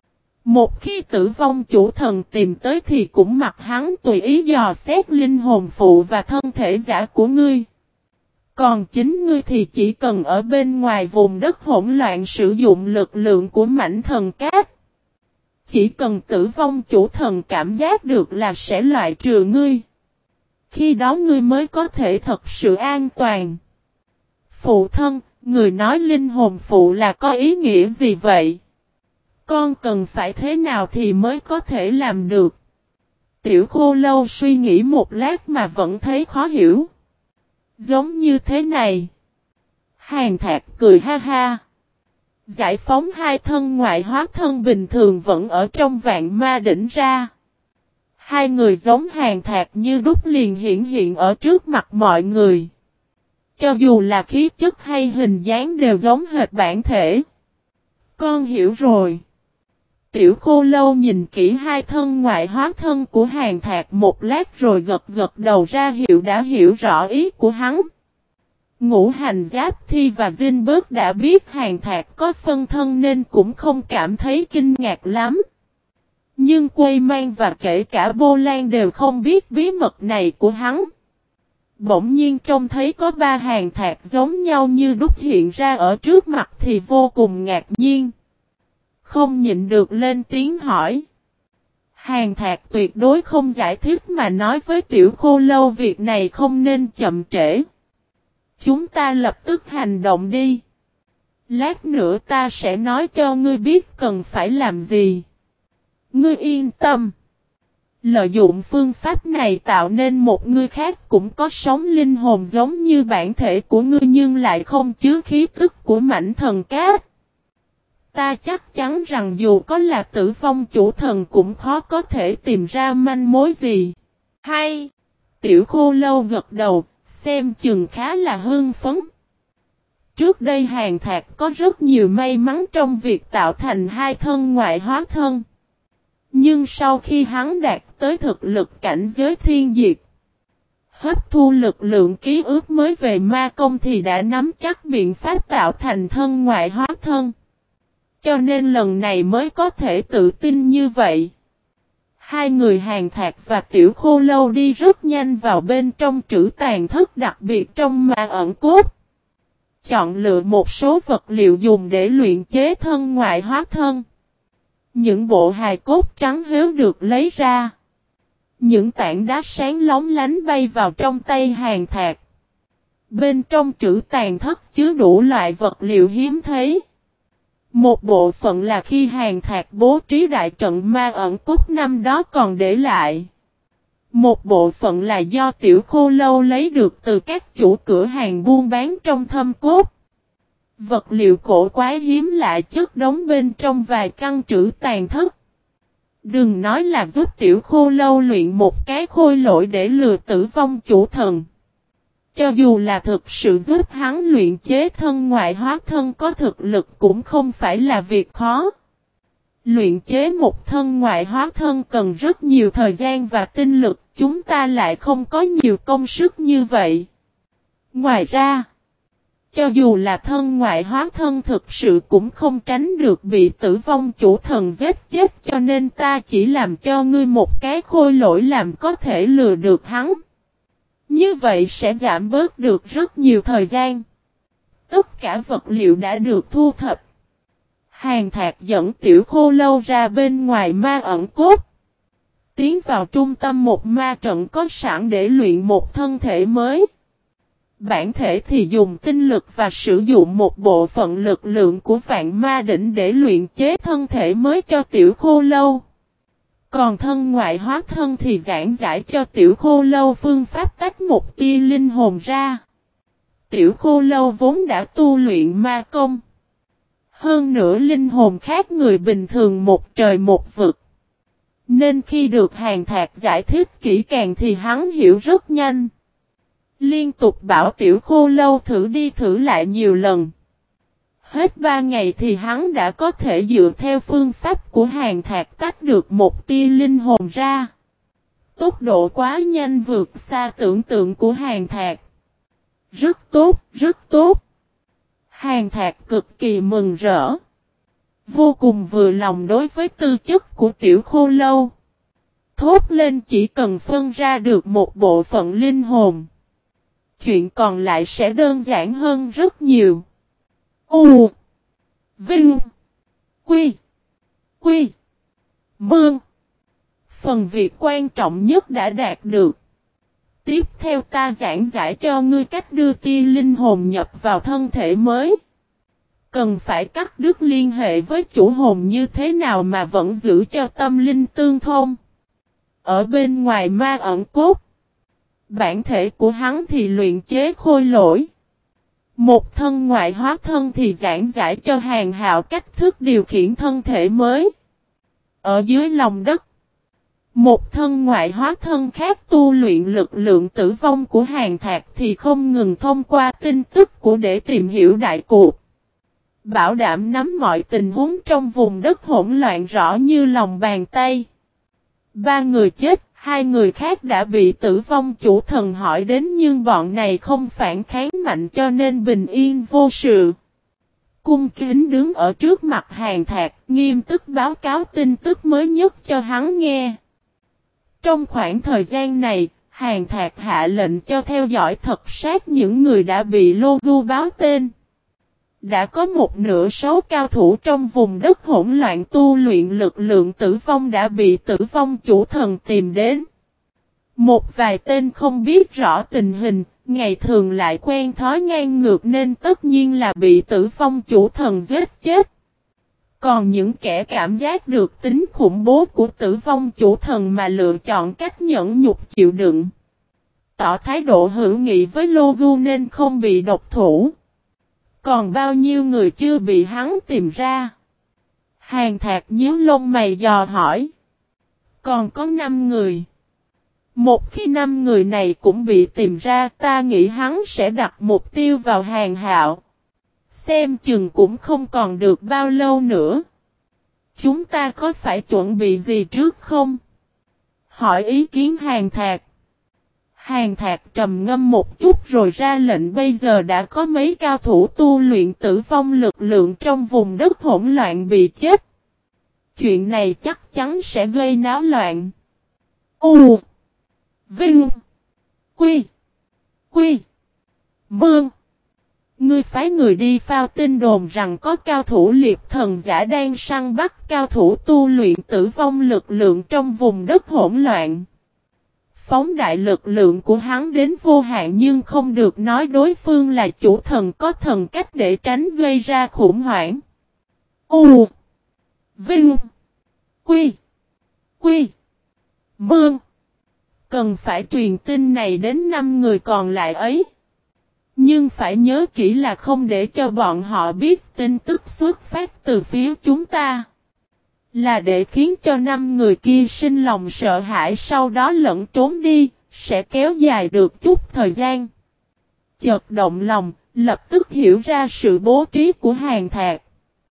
một khi tử vong chủ thần tìm tới thì cũng mặc hắn tùy ý dò xét linh hồn phụ và thân thể giả của ngươi. Còn chính ngươi thì chỉ cần ở bên ngoài vùng đất hỗn loạn sử dụng lực lượng của mảnh thần cát. Chỉ cần tử vong chủ thần cảm giác được là sẽ loại trừ ngươi. Khi đó ngươi mới có thể thật sự an toàn. Phụ thân, người nói linh hồn phụ là có ý nghĩa gì vậy? Con cần phải thế nào thì mới có thể làm được? Tiểu Khô Lâu suy nghĩ một lát mà vẫn thấy khó hiểu. Giống như thế này. Hàn Thạc cười ha ha. Giải phóng hai thân ngoại hóa thân bình thường vẫn ở trong vạn ma đỉnh ra. Hai người giống Hàn Thạc như đúc liền hiện ở trước mặt mọi người. Cho dù là khí chất hay hình dáng đều giống hệt bản thể. Con hiểu rồi. Tiểu Khô Lâu nhìn kỹ hai thân ngoại hóa thân của Hàn Thạc một lát rồi gật đầu ra hiệu đã hiểu rõ ý của hắn. Ngũ Hành Giáp Thi và Dinh Bớt đã biết Hàn Thạc có phân thân nên cũng không cảm thấy kinh ngạc lắm. Nhưng Quây Mang và kể cả Bô Lan đều không biết bí mật này của hắn. Bỗng nhiên trông thấy có ba Hàn Thạc giống nhau như đúc hiện ra ở trước mặt thì vô cùng ngạc nhiên. Không nhịn được lên tiếng hỏi. Hàn Thạc tuyệt đối không giải thích mà nói với Tiểu Khô Lâu việc này không nên chậm trễ. Chúng ta lập tức hành động đi. Lát nữa ta sẽ nói cho ngươi biết cần phải làm gì. Ngươi yên tâm. Lợi dụng phương pháp này tạo nên một ngươi khác cũng có sống linh hồn giống như bản thể của ngươi nhưng lại không chứa khí tức của mảnh thần cát. Ta chắc chắn rằng dù có là tử vong chủ thần cũng khó có thể tìm ra manh mối gì. Hay! Tiểu Khô Lâu gật đầu, xem chừng khá là hưng phấn. Trước đây Hàn Thạc có rất nhiều may mắn trong việc tạo thành hai thân ngoại hóa thân. Nhưng sau khi hắn đạt tới thực lực cảnh giới thiên diệt, hấp thu lực lượng ký ức mới về ma công thì đã nắm chắc biện pháp tạo thành thân ngoại hóa thân. Cho nên lần này mới có thể tự tin như vậy. Hai người Hàn Thạc và Tiểu Khô Lâu đi rất nhanh vào bên trong trữ tàn thất đặc biệt trong ma ẩn cốt. Chọn lựa một số vật liệu dùng để luyện chế thân ngoại hóa thân. Những bộ hài cốt trắng héo được lấy ra. Những tảng đá sáng lóng lánh bay vào trong tay Hàn Thạc. Bên trong trữ tàn thất chứa đủ loại vật liệu hiếm thấy. Một bộ phận là khi Hàn Thạc bố trí đại trận ma ẩn cốt năm đó còn để lại. Một bộ phận là do Tiểu Khô Lâu lấy được từ các chủ cửa hàng buôn bán trong thâm cốt. Vật liệu cổ quái hiếm lạ chất đống bên trong vài căn trữ tàn thất. Đừng nói là giúp Tiểu Khô Lâu luyện một cái khôi lỗi để lừa tử vong chủ thần. Cho dù là thực sự giúp hắn luyện chế thân ngoại hóa thân có thực lực cũng không phải là việc khó. Luyện chế một thân ngoại hóa thân cần rất nhiều thời gian và tinh lực, chúng ta lại không có nhiều công sức như vậy. Ngoài ra, cho dù là thân ngoại hóa thân thực sự cũng không tránh được bị tử vong chủ thần giết chết, cho nên ta chỉ làm cho ngươi một cái khôi lỗi làm có thể lừa được hắn. Như vậy sẽ giảm bớt được rất nhiều thời gian. Tất cả vật liệu đã được thu thập. Hàn Thạc dẫn Tiểu Khô Lâu ra bên ngoài ma ẩn cốt. Tiến vào trung tâm một ma trận có sẵn để luyện một thân thể mới. Bản thể thì dùng tinh lực và sử dụng một bộ phận lực lượng của vạn ma đỉnh để luyện chế thân thể mới cho Tiểu Khô Lâu. Còn thân ngoại hóa thân thì giảng giải cho Tiểu Khô Lâu phương pháp tách một tia linh hồn ra. Tiểu Khô Lâu vốn đã tu luyện ma công. Hơn nữa linh hồn khác người bình thường một trời một vực. Nên khi được Hàn Thạc giải thích kỹ càng thì hắn hiểu rất nhanh. Liên tục bảo Tiểu Khô Lâu thử đi thử lại nhiều lần. Hết 3 ngày thì hắn đã có thể dựa theo phương pháp của Hàn Thạc tách được một tia linh hồn ra. Tốc độ quá nhanh vượt xa tưởng tượng của Hàn Thạc. Rất tốt, rất tốt. Hàn Thạc cực kỳ mừng rỡ. Vô cùng vừa lòng đối với tư chất của Tiểu Khô Lâu. Thốt lên chỉ cần phân ra được một bộ phận linh hồn. Chuyện còn lại sẽ đơn giản hơn rất nhiều. U Vinh Quy Quy Mương. Phần việc quan trọng nhất đã đạt được. Tiếp theo ta giảng giải cho ngươi cách đưa tia linh hồn nhập vào thân thể mới. Cần phải cắt đứt liên hệ với chủ hồn như thế nào mà vẫn giữ cho tâm linh tương thông. Ở bên ngoài ma ẩn cốt, bản thể của hắn thì luyện chế khôi lỗi. Một thân ngoại hóa thân thì giảng giải cho Hàn Hạo cách thức điều khiển thân thể mới. Ở dưới lòng đất, một thân ngoại hóa thân khác tu luyện lực lượng tử vong của Hàn Thạc thì không ngừng thông qua tin tức của để tìm hiểu đại cuộc. Bảo đảm nắm mọi tình huống trong vùng đất hỗn loạn rõ như lòng bàn tay. 3 người chết, 2 người khác đã bị tử vong chủ thần hỏi đến nhưng bọn này không phản kháng mạnh cho nên bình yên vô sự. Cung kính đứng ở trước mặt Hàn Thạc, nghiêm túc báo cáo tin tức mới nhất cho hắn nghe. Trong khoảng thời gian này, Hàn Thạc hạ lệnh cho theo dõi thật sát những người đã bị Logu báo tên. Đã có một nửa số cao thủ trong vùng đất hỗn loạn tu luyện lực lượng tử vong đã bị tử vong chủ thần tìm đến. Một vài tên không biết rõ tình hình, ngày thường lại quen thói ngang ngược nên tất nhiên là bị tử vong chủ thần giết chết. Còn những kẻ cảm giác được tính khủng bố của tử vong chủ thần mà lựa chọn cách nhẫn nhục chịu đựng, tỏ thái độ hữu nghị với Logu nên không bị độc thủ. Còn bao nhiêu người chưa bị hắn tìm ra? Hàn Thạc nhíu lông mày dò hỏi. Còn có 5 người. Một khi 5 người này cũng bị tìm ra, ta nghĩ hắn sẽ đặt mục tiêu vào Hàn Hạo. Xem chừng cũng không còn được bao lâu nữa. Chúng ta có phải chuẩn bị gì trước không? Hỏi ý kiến Hàn Thạc. Hàn Thạc trầm ngâm một chút rồi ra lệnh bây giờ đã có mấy cao thủ tu luyện tử vong lực lượng trong vùng đất hỗn loạn bị chết. Chuyện này chắc chắn sẽ gây náo loạn. U Vinh Quy Quy Mương. Ngươi phái người đi phao tin đồn rằng có cao thủ liệp thần giả đang săn bắt cao thủ tu luyện tử vong lực lượng trong vùng đất hỗn loạn. Phóng đại lực lượng của hắn đến vô hạn nhưng không được nói đối phương là chủ thần có thần cách để tránh gây ra khủng hoảng. U Vinh Quy Quy Mương. Cần phải truyền tin này đến 5 người còn lại ấy. Nhưng phải nhớ kỹ là không để cho bọn họ biết tin tức xuất phát từ phía chúng ta. Là để khiến cho 5 người kia sinh lòng sợ hãi sau đó lẫn trốn đi, sẽ kéo dài được chút thời gian. chợt động lòng, lập tức hiểu ra sự bố trí của Hàn Thạc.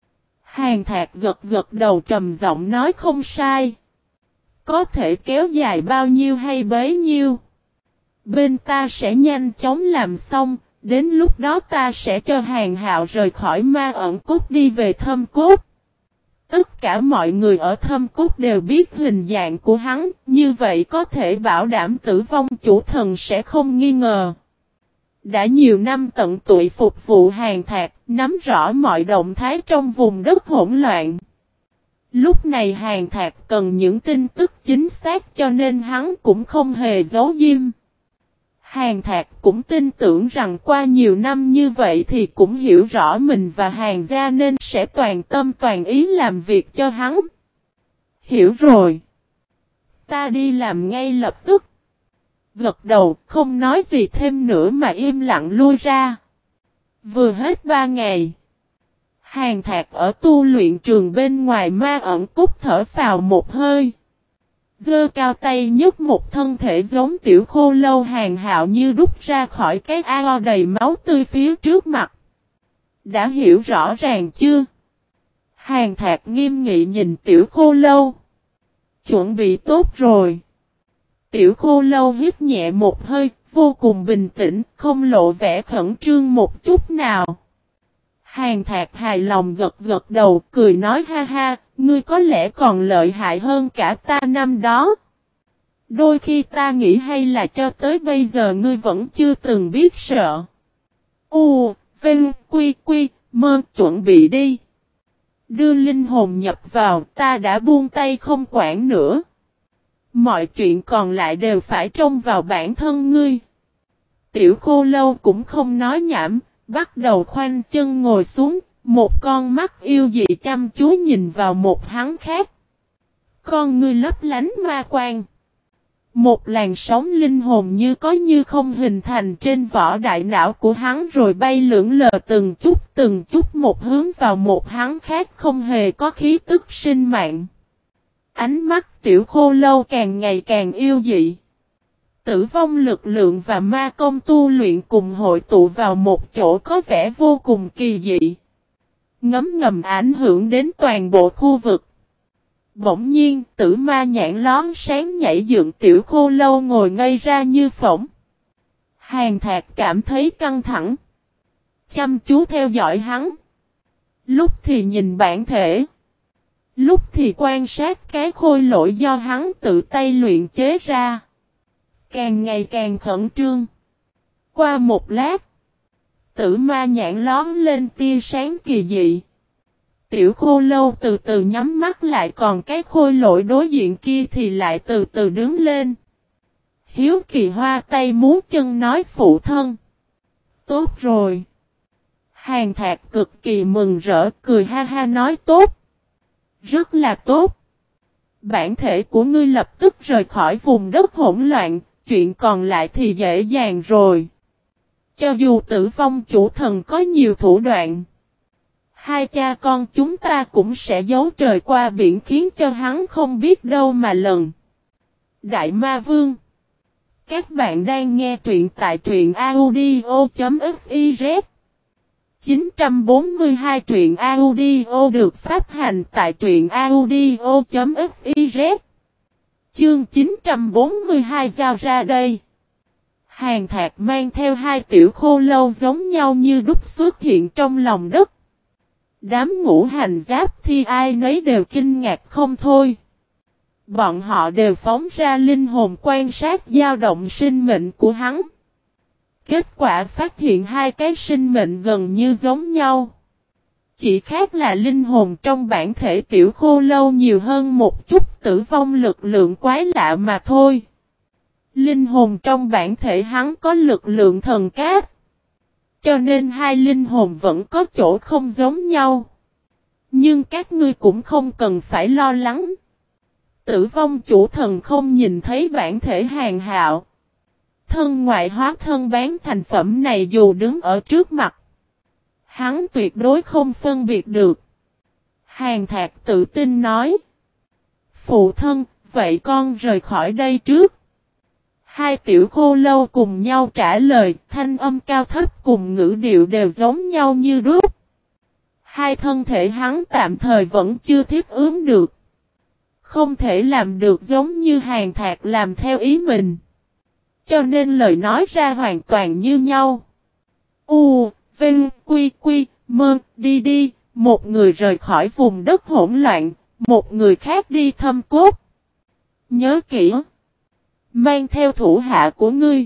Hàn Thạc gật gật đầu trầm giọng nói không sai. Có thể kéo dài bao nhiêu hay bấy nhiêu. Bên ta sẽ nhanh chóng làm xong, đến lúc đó ta sẽ cho Hàn Hạo rời khỏi ma ẩn cốt đi về Thâm Cốt. Tất cả mọi người ở Thâm Cốt đều biết hình dạng của hắn, như vậy có thể bảo đảm Tử Vong chủ thần sẽ không nghi ngờ. Đã nhiều năm tận tụy phục vụ Hàn Thạc, nắm rõ mọi động thái trong vùng đất hỗn loạn. Lúc này Hàn Thạc cần những tin tức chính xác cho nên hắn cũng không hề giấu diêm. Hàn Thạc cũng tin tưởng rằng qua nhiều năm như vậy thì cũng hiểu rõ mình và Hàn gia nên sẽ toàn tâm toàn ý làm việc cho hắn. Hiểu rồi. Ta đi làm ngay lập tức. Gật đầu không nói gì thêm nữa mà im lặng lui ra. Vừa hết 3 ngày. Hàn Thạc ở tu luyện trường bên ngoài ma ẩn cốt thở phào một hơi. Giơ cao tay nhấc một thân thể giống tiểu khô lâu Hàn Hạo như đúc ra khỏi cái ao đầy máu tươi phía trước mặt. Đã hiểu rõ ràng chưa? Hàn Thạc nghiêm nghị nhìn tiểu khô lâu. Chuẩn bị tốt rồi. Tiểu khô lâu hít nhẹ một hơi, vô cùng bình tĩnh, không lộ vẻ khẩn trương một chút nào. Hàn Thạc hài lòng gật gật đầu, cười nói ha ha, ngươi có lẽ còn lợi hại hơn cả ta năm đó. Đôi khi ta nghĩ hay là cho tới bây giờ ngươi vẫn chưa từng biết sợ. U, Vinh, Quy, Quy, Mơ, chuẩn bị đi. Đưa linh hồn nhập vào, ta đã buông tay không quản nữa. Mọi chuyện còn lại đều phải trông vào bản thân ngươi. Tiểu khô lâu cũng không nói nhảm, bắt đầu khoanh chân ngồi xuống, một con mắt yêu dị chăm chú nhìn vào một hắn khác. Con ngươi lấp lánh ma quang. Một làn sóng linh hồn như có như không hình thành trên vỏ đại não của hắn rồi bay lượn lờ từng chút một hướng vào một hắn khác không hề có khí tức sinh mạng. Ánh mắt tiểu khô lâu càng ngày càng yêu dị. Tử vong lực lượng và ma công tu luyện cùng hội tụ vào một chỗ có vẻ vô cùng kỳ dị. Ngấm ngầm ảnh hưởng đến toàn bộ khu vực. Bỗng nhiên tử ma nhãn lón sáng nhảy dựng tiểu khô lâu ngồi ngây ra như phỏng. Hàn Thạc cảm thấy căng thẳng. Chăm chú theo dõi hắn. Lúc thì nhìn bản thể. Lúc thì quan sát cái khôi lỗi do hắn tự tay luyện chế ra. Càng ngày càng khẩn trương. Qua một lát. Tử ma nhãn lón lên tia sáng kỳ dị. Tiểu khô lâu từ từ nhắm mắt lại còn cái khôi lỗi đối diện kia thì lại từ từ đứng lên. Hiếu kỳ hoa tay múa chân nói phụ thân. Tốt rồi. Hàn Thạc cực kỳ mừng rỡ cười ha ha nói tốt. Rất là tốt. Bản thể của ngươi lập tức rời khỏi vùng đất hỗn loạn, chuyện còn lại thì dễ dàng rồi. Cho dù Tử Vong chủ thần có nhiều thủ đoạn, hai cha con chúng ta cũng sẽ giấu trời qua biển khiến cho hắn không biết đâu mà lần. Đại Ma Vương. Các bạn đang nghe truyện tại truyện audio.fiz 942 truyện audio được phát hành tại truyện audio.fiz. Chương 942 giao ra đây. Hàn Thạc mang theo hai tiểu khô lâu giống nhau như đúc xuất hiện trong lòng đất. Đám ngũ hành giáp thi ai nấy đều kinh ngạc không thôi. Bọn họ đều phóng ra linh hồn quan sát dao động sinh mệnh của hắn. Kết quả phát hiện hai cái sinh mệnh gần như giống nhau. Chỉ khác là linh hồn trong bản thể tiểu khô lâu nhiều hơn một chút tử vong lực lượng quái lạ mà thôi. Linh hồn trong bản thể hắn có lực lượng thần cát. Cho nên hai linh hồn vẫn có chỗ không giống nhau. Nhưng các ngươi cũng không cần phải lo lắng. Tử vong chủ thần không nhìn thấy bản thể Hàn Hạo. Thân ngoại hóa thân bán thành phẩm này dù đứng ở trước mặt. Hắn tuyệt đối không phân biệt được. Hàn Thạc tự tin nói. Phụ thân, vậy con rời khỏi đây trước. Hai tiểu khô lâu cùng nhau trả lời, thanh âm cao thấp cùng ngữ điệu đều giống nhau như đúc. Hai thân thể hắn tạm thời vẫn chưa thích ứng được. Không thể làm được giống như Hàn Thạc làm theo ý mình. Cho nên lời nói ra hoàn toàn như nhau. U, Vinh, Quy, Quy, Mơ, đi đi, một người rời khỏi vùng đất hỗn loạn, một người khác đi thâm cốt. Nhớ kỹ. Mang theo thủ hạ của ngươi.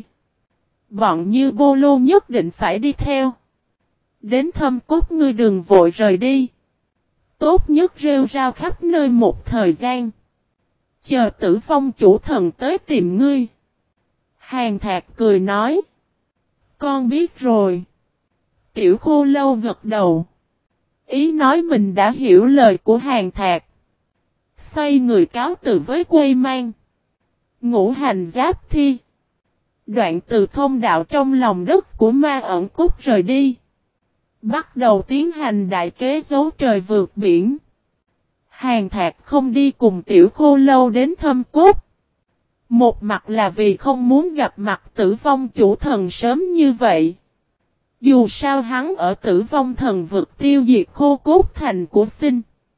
Bọn như bô lô nhất định phải đi theo. Đến thâm cốt ngươi đừng vội rời đi. Tốt nhất rêu rao khắp nơi một thời gian. Chờ Tử Phong chủ thần tới tìm ngươi. Hàn Thạc cười nói. Con biết rồi. Tiểu khô lâu gật đầu. Ý nói mình đã hiểu lời của Hàn Thạc. Xoay người cáo từ với quây mang. Ngũ hành giáp thi. Đoạn từ thông đạo trong lòng đất của ma ẩn cốt rời đi. Bắt đầu tiến hành đại kế giấu trời vượt biển. Hàn Thạc không đi cùng tiểu khô lâu đến thâm cốt. Một mặt là vì không muốn gặp mặt Tử Vong chủ thần sớm như vậy. Dù sao hắn ở Tử Vong thần vực tiêu diệt khô cốt thành của sinh.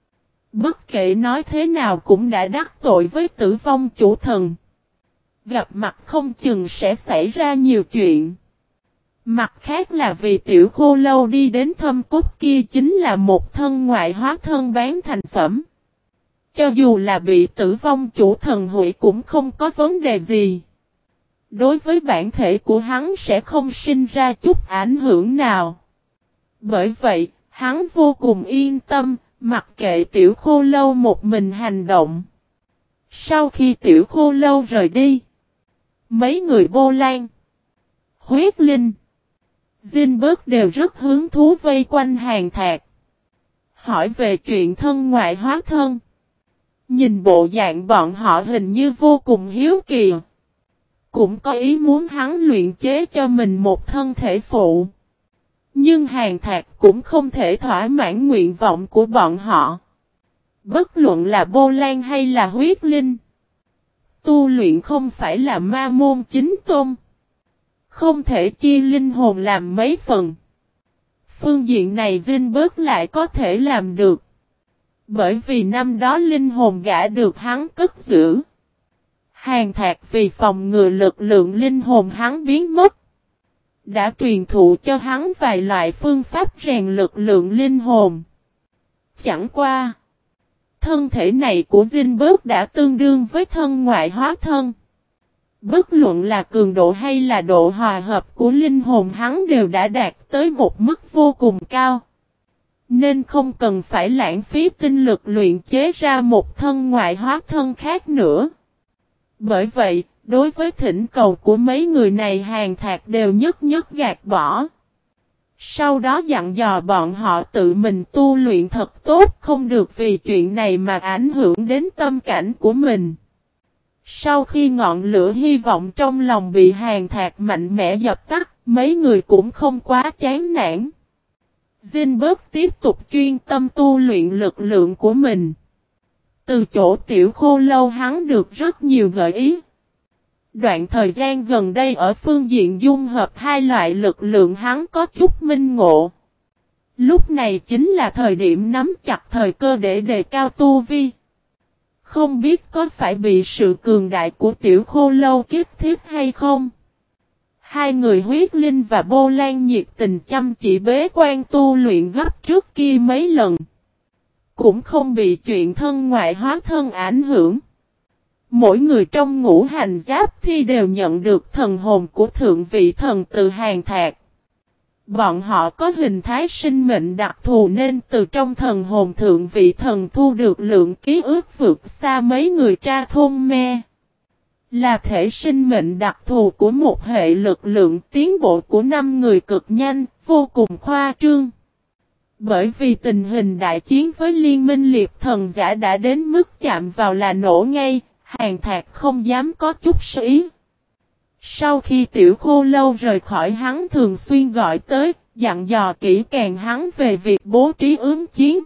Bất kể nói thế nào cũng đã đắc tội với Tử Vong chủ thần. Gặp mặt không chừng sẽ xảy ra nhiều chuyện. Mặt khác là vì tiểu khô lâu đi đến thâm cốt kia chính là một thân ngoại hóa thân bán thành phẩm. Cho dù là bị Tử Vong chủ thần hủy cũng không có vấn đề gì. Đối với bản thể của hắn sẽ không sinh ra chút ảnh hưởng nào. Bởi vậy, hắn vô cùng yên tâm, mặc kệ tiểu khô lâu một mình hành động. Sau khi tiểu khô lâu rời đi, mấy người Bô Lan, Huyết Linh, Zinberg đều rất hứng thú vây quanh Hàn Thạc. Hỏi về chuyện thân ngoại hóa thân. Nhìn bộ dạng bọn họ hình như vô cùng hiếu kỳ. Cũng có ý muốn hắn luyện chế cho mình một thân thể phụ. Nhưng Hàn Thạc cũng không thể thỏa mãn nguyện vọng của bọn họ. Bất luận là Bô Lan hay là Huyết Linh. Tu luyện không phải là ma môn chính tôn. Không thể chia linh hồn làm mấy phần. Phương diện này Zinberg lại có thể làm được. Bởi vì năm đó linh hồn gã được hắn cất giữ. Hàn Thạc vì phòng ngừa lực lượng linh hồn hắn biến mất. Đã truyền thụ cho hắn vài loại phương pháp rèn lực lượng linh hồn. Chẳng qua. Thân thể này của Zinberg đã tương đương với thân ngoại hóa thân. Bất luận là cường độ hay là độ hòa hợp của linh hồn hắn đều đã đạt tới một mức vô cùng cao. Nên không cần phải lãng phí tinh lực luyện chế ra một thân ngoại hóa thân khác nữa. Bởi vậy, đối với thỉnh cầu của mấy người này Hàn Thạc đều nhất nhất gạt bỏ. Sau đó dặn dò bọn họ tự mình tu luyện thật tốt, không được vì chuyện này mà ảnh hưởng đến tâm cảnh của mình. Sau khi ngọn lửa hy vọng trong lòng bị Hàn Thạc mạnh mẽ dập tắt, mấy người cũng không quá chán nản. Zinberg tiếp tục chuyên tâm tu luyện lực lượng của mình. Từ chỗ tiểu khô lâu hắn được rất nhiều gợi ý. Đoạn thời gian gần đây ở phương diện dung hợp hai loại lực lượng hắn có chút minh ngộ. Lúc này chính là thời điểm nắm chặt thời cơ để đề cao tu vi. Không biết có phải bị sự cường đại của tiểu khô lâu kiếp thiết hay không? Hai người Huyết Linh và Bô Lan nhiệt tình chăm chỉ bế quan tu luyện gấp trước kia mấy lần. Cũng không bị chuyện thân ngoại hóa thân ảnh hưởng. Mỗi người trong ngũ hành giáp thi đều nhận được thần hồn của thượng vị thần từ Hàn Thạc. Bọn họ có hình thái sinh mệnh đặc thù nên từ trong thần hồn thượng vị thần thu được lượng ký ức vượt xa mấy người tra thôn me. Là thể sinh mệnh đặc thù của một hệ lực lượng tiến bộ của 5 người cực nhanh, vô cùng khoa trương. Bởi vì tình hình đại chiến với liên minh liệp thần giả đã đến mức chạm vào là nổ ngay, Hàn Thạc không dám có chút sĩ. Sau khi tiểu khô lâu rời khỏi hắn thường xuyên gọi tới, dặn dò kỹ càng hắn về việc bố trí ứng chiến.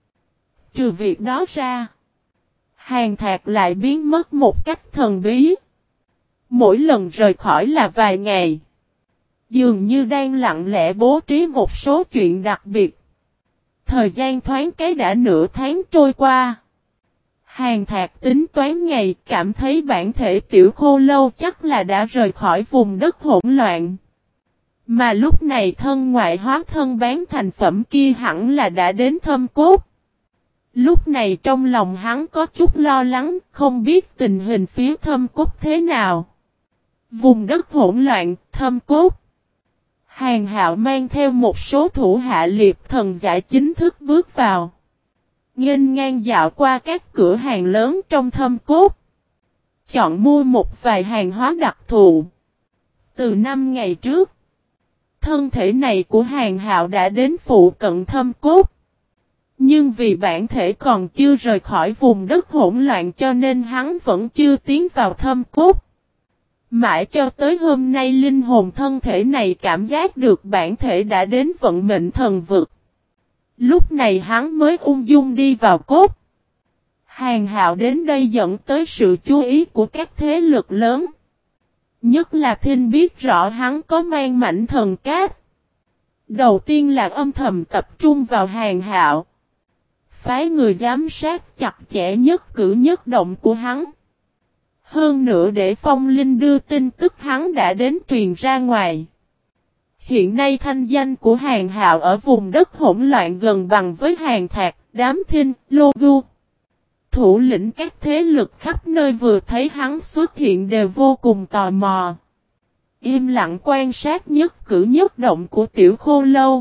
Trừ việc đó ra, Hàn Thạc lại biến mất một cách thần bí. Mỗi lần rời khỏi là vài ngày. Dường như đang lặng lẽ bố trí một số chuyện đặc biệt. Thời gian thoáng cái đã nửa tháng trôi qua. Hàn Thạc tính toán ngày, cảm thấy bản thể Tiểu Khô Lâu chắc là đã rời khỏi vùng đất hỗn loạn. Mà lúc này thân ngoại hóa thân bán thành phẩm kia hẳn là đã đến Thâm Cốt. Lúc này trong lòng hắn có chút lo lắng, không biết tình hình phía Thâm Cốt thế nào. Vùng đất hỗn loạn, Thâm Cốt. Hàn Hạo mang theo một số thủ hạ liệp thần giả chính thức bước vào. Nghênh ngang dạo qua các cửa hàng lớn trong Thâm Cốt. Chọn mua một vài hàng hóa đặc thù. Từ 5 ngày trước, thân thể này của Hàn Hạo đã đến phụ cận Thâm Cốt. Nhưng vì bản thể còn chưa rời khỏi vùng đất hỗn loạn cho nên hắn vẫn chưa tiến vào Thâm Cốt. Mãi cho tới hôm nay linh hồn thân thể này cảm giác được bản thể đã đến vận mệnh thần vực. Lúc này hắn mới ung dung đi vào cốt. Hàn Hạo đến đây dẫn tới sự chú ý của các thế lực lớn. Nhất là Thinh biết rõ hắn có mang mảnh thần cát. Đầu tiên là âm thầm tập trung vào Hàn Hạo. Phái người giám sát chặt chẽ nhất cử nhất động của hắn. Hơn nữa để Phong Linh đưa tin tức hắn đã đến truyền ra ngoài. Hiện nay thanh danh của Hàn Hạo ở vùng đất hỗn loạn gần bằng với Hàn Thạc, Đám Thinh, Lô Gu. Thủ lĩnh các thế lực khắp nơi vừa thấy hắn xuất hiện đều vô cùng tò mò. Im lặng quan sát nhất cử nhất động của Tiểu Khô Lâu.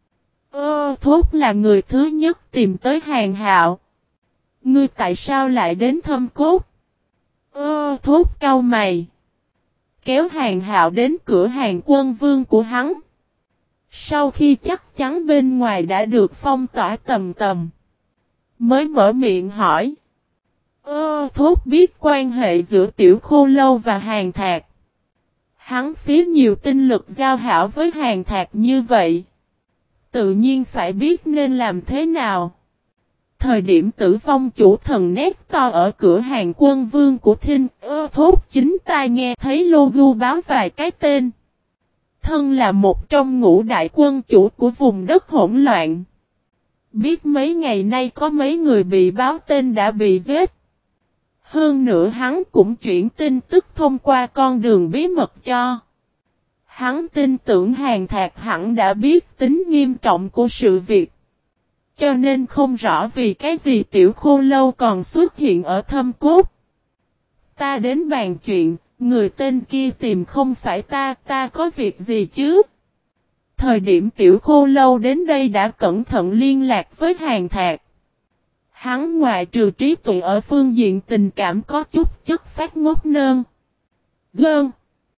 Thốt là người thứ nhất tìm tới Hàn Hạo. Ngươi tại sao lại đến Thâm Cốt? Thốt cau mày. Kéo Hàn Hạo đến cửa hàng Quân Vương của hắn. Sau khi chắc chắn bên ngoài đã được phong tỏa tầm tầm. Mới mở miệng hỏi. Thốt biết quan hệ giữa Tiểu Khô Lâu và Hàn Thạc. Hắn phí nhiều tinh lực giao hảo với Hàn Thạc như vậy. Tự nhiên phải biết nên làm thế nào. Thời điểm tử vong chủ thần nét to ở cửa hàng Quân Vương của Thinh, thốt chính tai nghe thấy logo báo vài cái tên. Thân là một trong ngũ đại quân chủ của vùng đất hỗn loạn. Biết mấy ngày nay có mấy người bị báo tên đã bị giết. Hơn nữa hắn cũng chuyển tin tức thông qua con đường bí mật cho. Hắn tin tưởng Hàn Thạc hẳn đã biết tính nghiêm trọng của sự việc. Cho nên không rõ vì cái gì Tiểu Khô Lâu còn xuất hiện ở Thâm Cốt. Ta đến bàn chuyện, người tên kia tìm không phải ta có việc gì chứ? Thời điểm Tiểu Khô Lâu đến đây đã cẩn thận liên lạc với Hàn Thạc. Hắn ngoại trừ trí tuệ ở phương diện tình cảm có chút chất phát ngốc nơn. Gơn.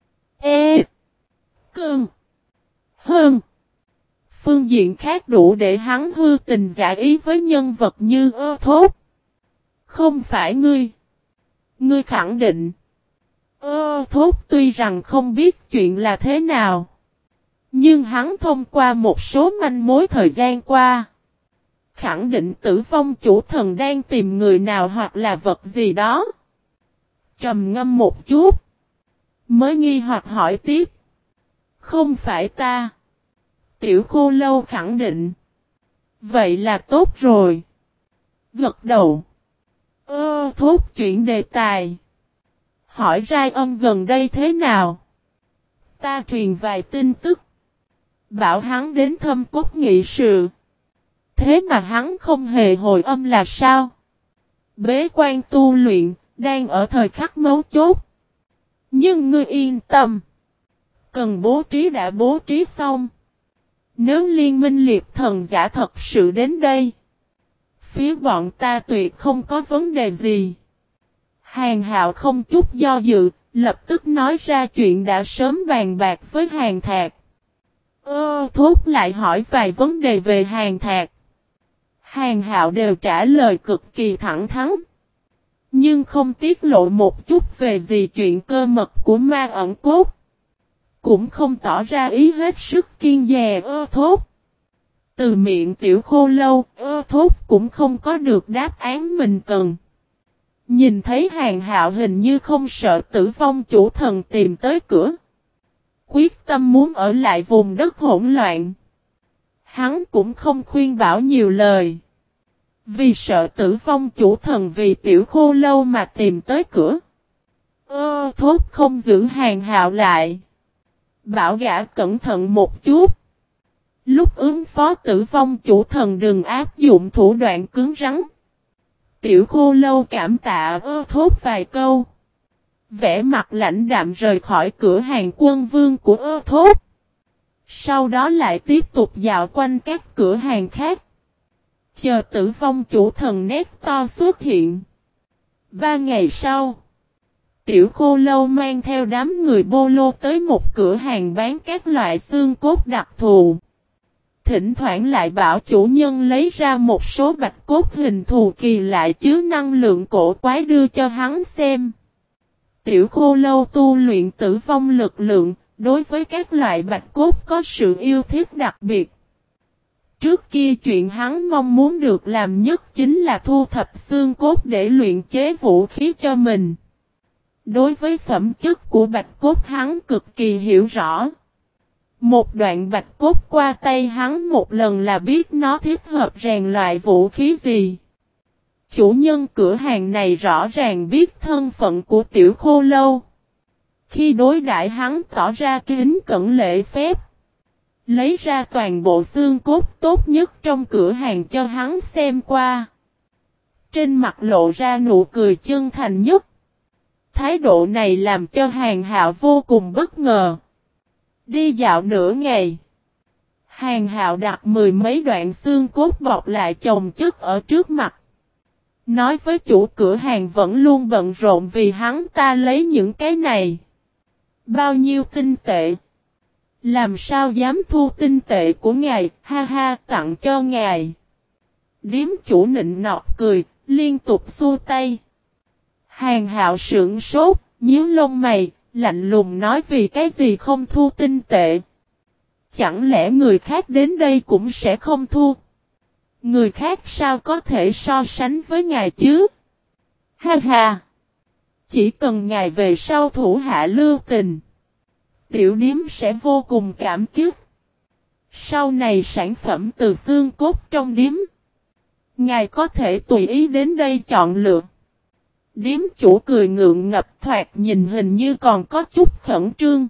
Cơn. Hơn. Phương diện khác đủ để hắn hư tình giả ý với nhân vật như thốt. Không phải ngươi. Ngươi khẳng định. Thốt tuy rằng không biết chuyện là thế nào. Nhưng hắn thông qua một số manh mối thời gian qua. Khẳng định tử vong chủ thần đang tìm người nào hoặc là vật gì đó. Trầm ngâm một chút. Mới nghi hoặc hỏi tiếp. Không phải ta. Tiểu Khô Lâu khẳng định. Vậy là tốt rồi. Gật đầu. Thốt chuyển đề tài. Hỏi Rai Ân gần đây thế nào? Ta truyền vài tin tức. Bảo hắn đến Thâm Cốt nghị sự. Thế mà hắn không hề hồi âm là sao? Bế quan tu luyện, đang ở thời khắc mấu chốt. Nhưng ngươi yên tâm. Cần bố trí đã bố trí xong. Nếu liên minh liệp thần giả thật sự đến đây. Phía bọn ta tuyệt không có vấn đề gì. Hàn Hạo không chút do dự, lập tức nói ra chuyện đã sớm bàn bạc với Hàn Thạc. Thốt lại hỏi vài vấn đề về Hàn Thạc. Hàn Hạo đều trả lời cực kỳ thẳng thắn. Nhưng không tiết lộ một chút về gì chuyện cơ mật của ma ẩn cốt. Cũng không tỏ ra ý hết sức kiên dè thốt. Từ miệng Tiểu Khô Lâu, thốt cũng không có được đáp án mình cần. Nhìn thấy Hàn Hạo hình như không sợ tử vong, chủ thần tìm tới cửa. Quyết tâm muốn ở lại vùng đất hỗn loạn. Hắn cũng không khuyên bảo nhiều lời. Vì sợ tử vong, chủ thần vì tiểu khô lâu mà tìm tới cửa. Thốt không giữ Hàn Hạo lại. Bảo gã cẩn thận một chút. Lúc ứng phó tử vong, chủ thần đừng áp dụng thủ đoạn cứng rắn. Tiểu khô lâu cảm tạ thốt vài câu. Vẻ mặt lãnh đạm rời khỏi cửa hàng quân vương của thốt. Sau đó lại tiếp tục dạo quanh các cửa hàng khác. Chờ tử vong, chủ thần nét to xuất hiện. 3 ngày sau, tiểu khô lâu mang theo đám người bô lô tới một cửa hàng bán các loại xương cốt đặc thù. Thỉnh thoảng lại bảo chủ nhân lấy ra một số bạch cốt hình thù kỳ lạ chứa năng lượng cổ quái đưa cho hắn xem. Tiểu khô lâu tu luyện tử vong lực lượng, đối với các loại bạch cốt có sự yêu thích đặc biệt. Trước kia chuyện hắn mong muốn được làm nhất chính là thu thập xương cốt để luyện chế vũ khí cho mình. Đối với phẩm chất của bạch cốt hắn cực kỳ hiểu rõ. Một đoạn bạch cốt qua tay hắn một lần là biết nó thích hợp rèn loại vũ khí gì. Chủ nhân cửa hàng này rõ ràng biết thân phận của tiểu khô lâu. Khi đối đãi hắn tỏ ra kính cẩn lễ phép. Lấy ra toàn bộ xương cốt tốt nhất trong cửa hàng cho hắn xem qua. Trên mặt lộ ra nụ cười chân thành nhất. Thái độ này làm cho Hàn Hạo vô cùng bất ngờ. Đi dạo nửa ngày. Hàn Hạo đặt 10 mấy đoạn xương cốt bọc lại chồng chất ở trước mặt. Nói với chủ cửa hàng vẫn luôn bận rộn vì hắn ta lấy những cái này. Bao nhiêu tinh tệ? Làm sao dám thu tinh tệ của ngài, ha ha, tặng cho ngài. Điếm chủ nịnh nọt cười, liên tục xua tay. Hàn Hạo sững sốt, nhíu lông mày, lạnh lùng nói vì cái gì không thu tinh tệ. Chẳng lẽ người khác đến đây cũng sẽ không thu? Người khác sao có thể so sánh với ngài chứ? Ha ha! Chỉ cần ngài về sau thủ hạ lưu tình. Tiểu điếm sẽ vô cùng cảm kích. Sau này sản phẩm từ xương cốt trong điếm. Ngài có thể tùy ý đến đây chọn lựa. Điếm chủ cười ngượng ngập, thoạt nhìn hình như còn có chút khẩn trương.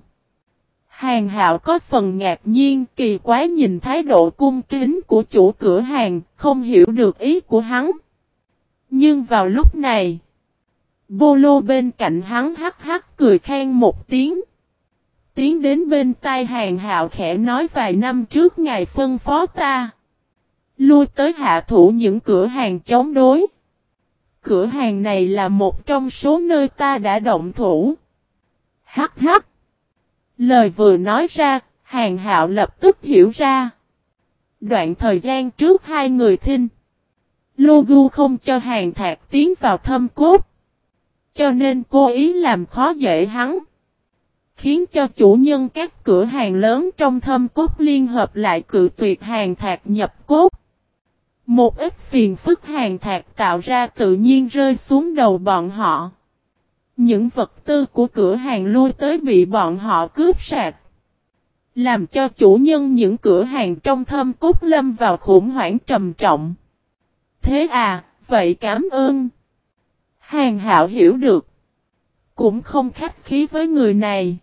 Hàn Hạo có phần ngạc nhiên, kỳ quái nhìn thái độ cung kính của chủ cửa hàng, không hiểu được ý của hắn. Nhưng vào lúc này, Bô Lô bên cạnh hắn hắc hắc cười khen một tiếng. Tiến đến bên tai Hàn Hạo khẽ nói vài năm trước ngài phân phó ta. Lui tới hạ thủ những cửa hàng chống đối. Cửa hàng này là một trong số nơi ta đã động thủ. Hắc hắc. Lời vừa nói ra, Hàn Hạo lập tức hiểu ra. Đoạn thời gian trước hai người thinh. Logu không cho Hàn Thạc tiến vào thâm cốt. Cho nên cố ý làm khó dễ hắn. Khiến cho chủ nhân các cửa hàng lớn trong thâm cốt liên hợp lại cự tuyệt Hàn Thạc nhập cốt. Một ít phiền phức Hàn Thạc tạo ra tự nhiên rơi xuống đầu bọn họ. Những vật tư của cửa hàng lui tới bị bọn họ cướp sạch. Làm cho chủ nhân những cửa hàng trong thâm cốt lâm vào khủng hoảng trầm trọng. Thế à, vậy cảm ơn. Hàn Hạo hiểu được. Cũng không khách khí với người này.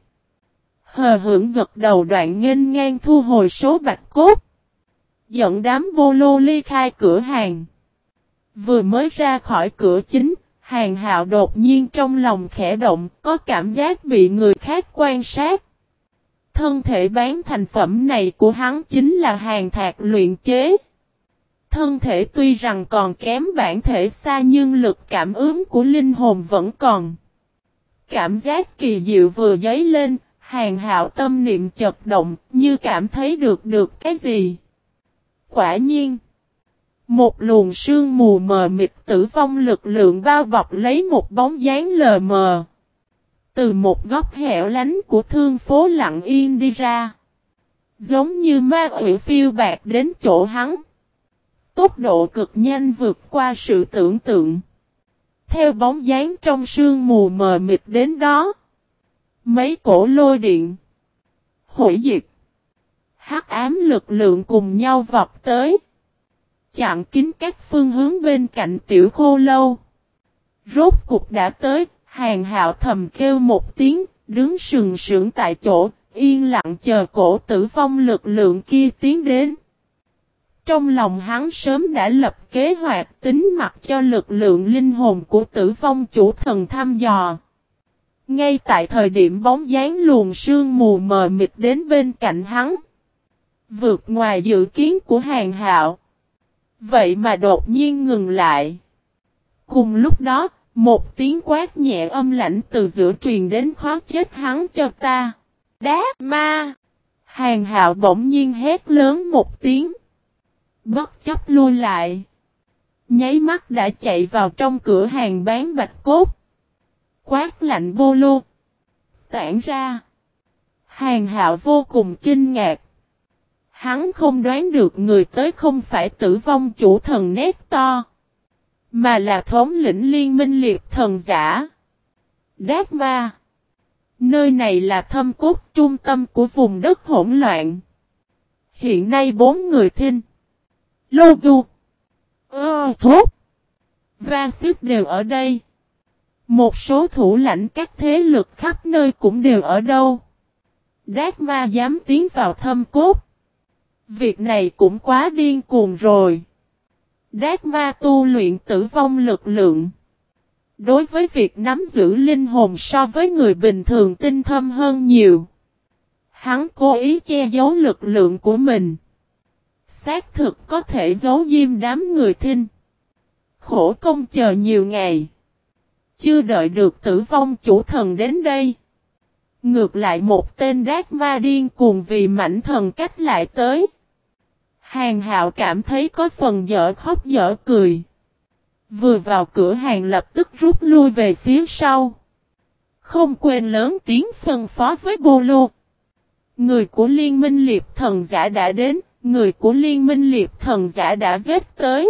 Hờ hững gật đầu, đoạn nghênh ngang thu hồi số bạch cốt. Dẫn đám bô lô ly khai cửa hàng. Vừa mới ra khỏi cửa chính, Hàn Hạo đột nhiên trong lòng khẽ động, có cảm giác bị người khác quan sát. Thân thể bán thành phẩm này của hắn chính là Hàn Thạc luyện chế. Thân thể tuy rằng còn kém bản thể xa nhưng lực cảm ứng của linh hồn vẫn còn. Cảm giác kỳ diệu vừa dấy lên, Hàn Hạo tâm niệm chợt động, như cảm thấy được cái gì. Quả nhiên, một luồng sương mù mờ mịt tử vong lực lượng bao bọc lấy một bóng dáng lờ mờ. Từ một góc hẻo lánh của thương phố lặng yên đi ra. Giống như ma quỷ phiêu bạt đến chỗ hắn. Tốc độ cực nhanh vượt qua sự tưởng tượng. theo bóng dáng trong sương mù mờ mịt đến đó. Mấy cổ lôi điện, hủy diệt, hắc ám lực lượng cùng nhau vọt tới, chặn kín các phương hướng bên cạnh Tiểu Khô Lâu. Rốt cục đã tới, Hàn Hạo thầm kêu một tiếng, đứng sừng sững tại chỗ, yên lặng chờ cổ tử vong lực lượng kia tiến đến. Trong lòng hắn sớm đã lập kế hoạch tính mặc cho lực lượng linh hồn của tử vong chủ thần thăm dò. Ngay tại thời điểm bóng dáng luồng sương mù mờ mịt đến bên cạnh hắn, vượt ngoài dự kiến của Hàn Hạo. Vậy mà đột nhiên ngừng lại. Cùng lúc đó, một tiếng quát nhẹ âm lãnh từ giữa truyền đến khó chết hắn cho ta. Đát ma! Hàn Hạo bỗng nhiên hét lớn một tiếng. Bất chấp lui lại. Nháy mắt đã chạy vào trong cửa hàng bán bạch cốt. Quát lạnh bô lô. Tản ra. Hàn Hạo vô cùng kinh ngạc. Hắn không đoán được người tới không phải tử vong chủ thần nét to, mà là thống lĩnh liên minh liệt thần giả. Đát ma. Nơi này là thâm cốt trung tâm của vùng đất hỗn loạn. Hiện nay 4 người Thinh, Logu, Thốt, và Xích đều ở đây. Một số thủ lãnh các thế lực khắp nơi cũng đều ở đâu. Đát ma dám tiến vào thâm cốt. Việc này cũng quá điên cuồng rồi. Đát ma tu luyện tử vong lực lượng. Đối với việc nắm giữ linh hồn so với người bình thường tinh thâm hơn nhiều. Hắn cố ý che giấu lực lượng của mình. Xác thực có thể giấu diêm đám người Thinh. Khổ công chờ nhiều ngày. Chưa đợi được tử vong chủ thần đến đây. Ngược lại một tên đát ma điên cuồng vì mảnh thần cách lại tới. Hàn Hạo cảm thấy có phần dở khóc dở cười. Vừa vào cửa hàng lập tức rút lui về phía sau. Không quên lớn tiếng phân phó với Bô Lô. Người của Liên minh Liệp Thần Giả đã đến, người của Liên minh Liệp Thần Giả đã giết tới.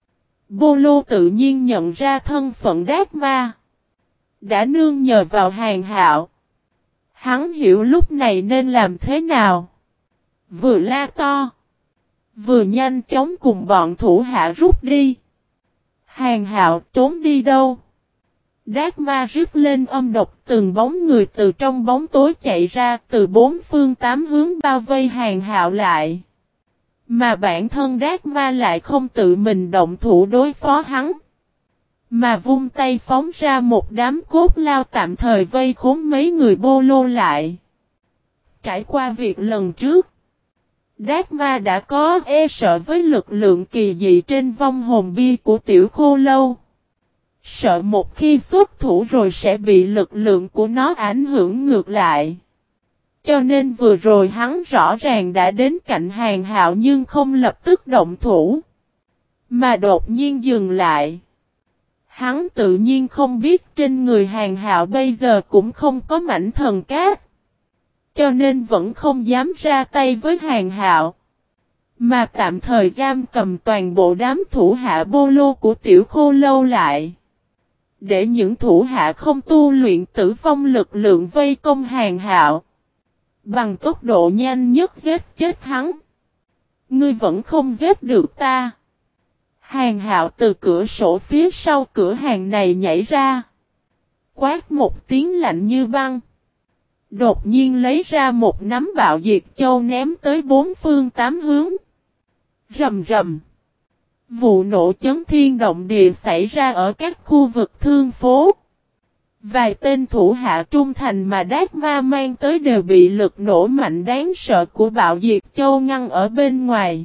Bô Lô tự nhiên nhận ra thân phận đát ma. Đã nương nhờ vào Hàn Hạo. Hắn hiểu lúc này nên làm thế nào. Vừa la to, vừa nhanh chóng cùng bọn thủ hạ rút đi. Hàn Hạo trốn đi đâu? Đát ma rít lên âm độc, từng bóng người từ trong bóng tối chạy ra, từ 4 phương 8 hướng bao vây Hàn Hạo lại. Mà bản thân đát ma lại không tự mình động thủ đối phó hắn, mà vung tay phóng ra một đám cốt lao tạm thời vây khốn mấy người Bô Lô lại. Trải qua việc lần trước, Đát ma đã có e sợ với lực lượng kỳ dị trên vong hồn bia của Tiểu Khô Lâu. Sợ một khi xuất thủ rồi sẽ bị lực lượng của nó ảnh hưởng ngược lại. Cho nên vừa rồi hắn rõ ràng đã đến cạnh Hàn Hạo nhưng không lập tức động thủ, mà đột nhiên dừng lại. Hắn tự nhiên không biết trên người Hàn Hạo bây giờ cũng không có mảnh thần cát, cho nên vẫn không dám ra tay với Hàn Hạo, mà tạm thời giam cầm toàn bộ đám thủ hạ Bô Lô của Tiểu Khô Lâu lại. Để những thủ hạ không tu luyện tử vong lực lượng vây công Hàn Hạo, bằng tốc độ nhanh nhất giết chết hắn. Ngươi vẫn không giết được ta. Hàn Hạo từ cửa sổ phía sau cửa hàng này nhảy ra, quát một tiếng lạnh như băng. Đột nhiên lấy ra một nắm bạo diệt châu ném tới 4 phương 8 hướng. Rầm rầm. Vụ nổ chấn thiên động địa xảy ra ở các khu vực thương phố. Vài tên thủ hạ trung thành mà Đát ma mang tới đều bị lực nổ mạnh đáng sợ của bạo diệt châu ngăn ở bên ngoài.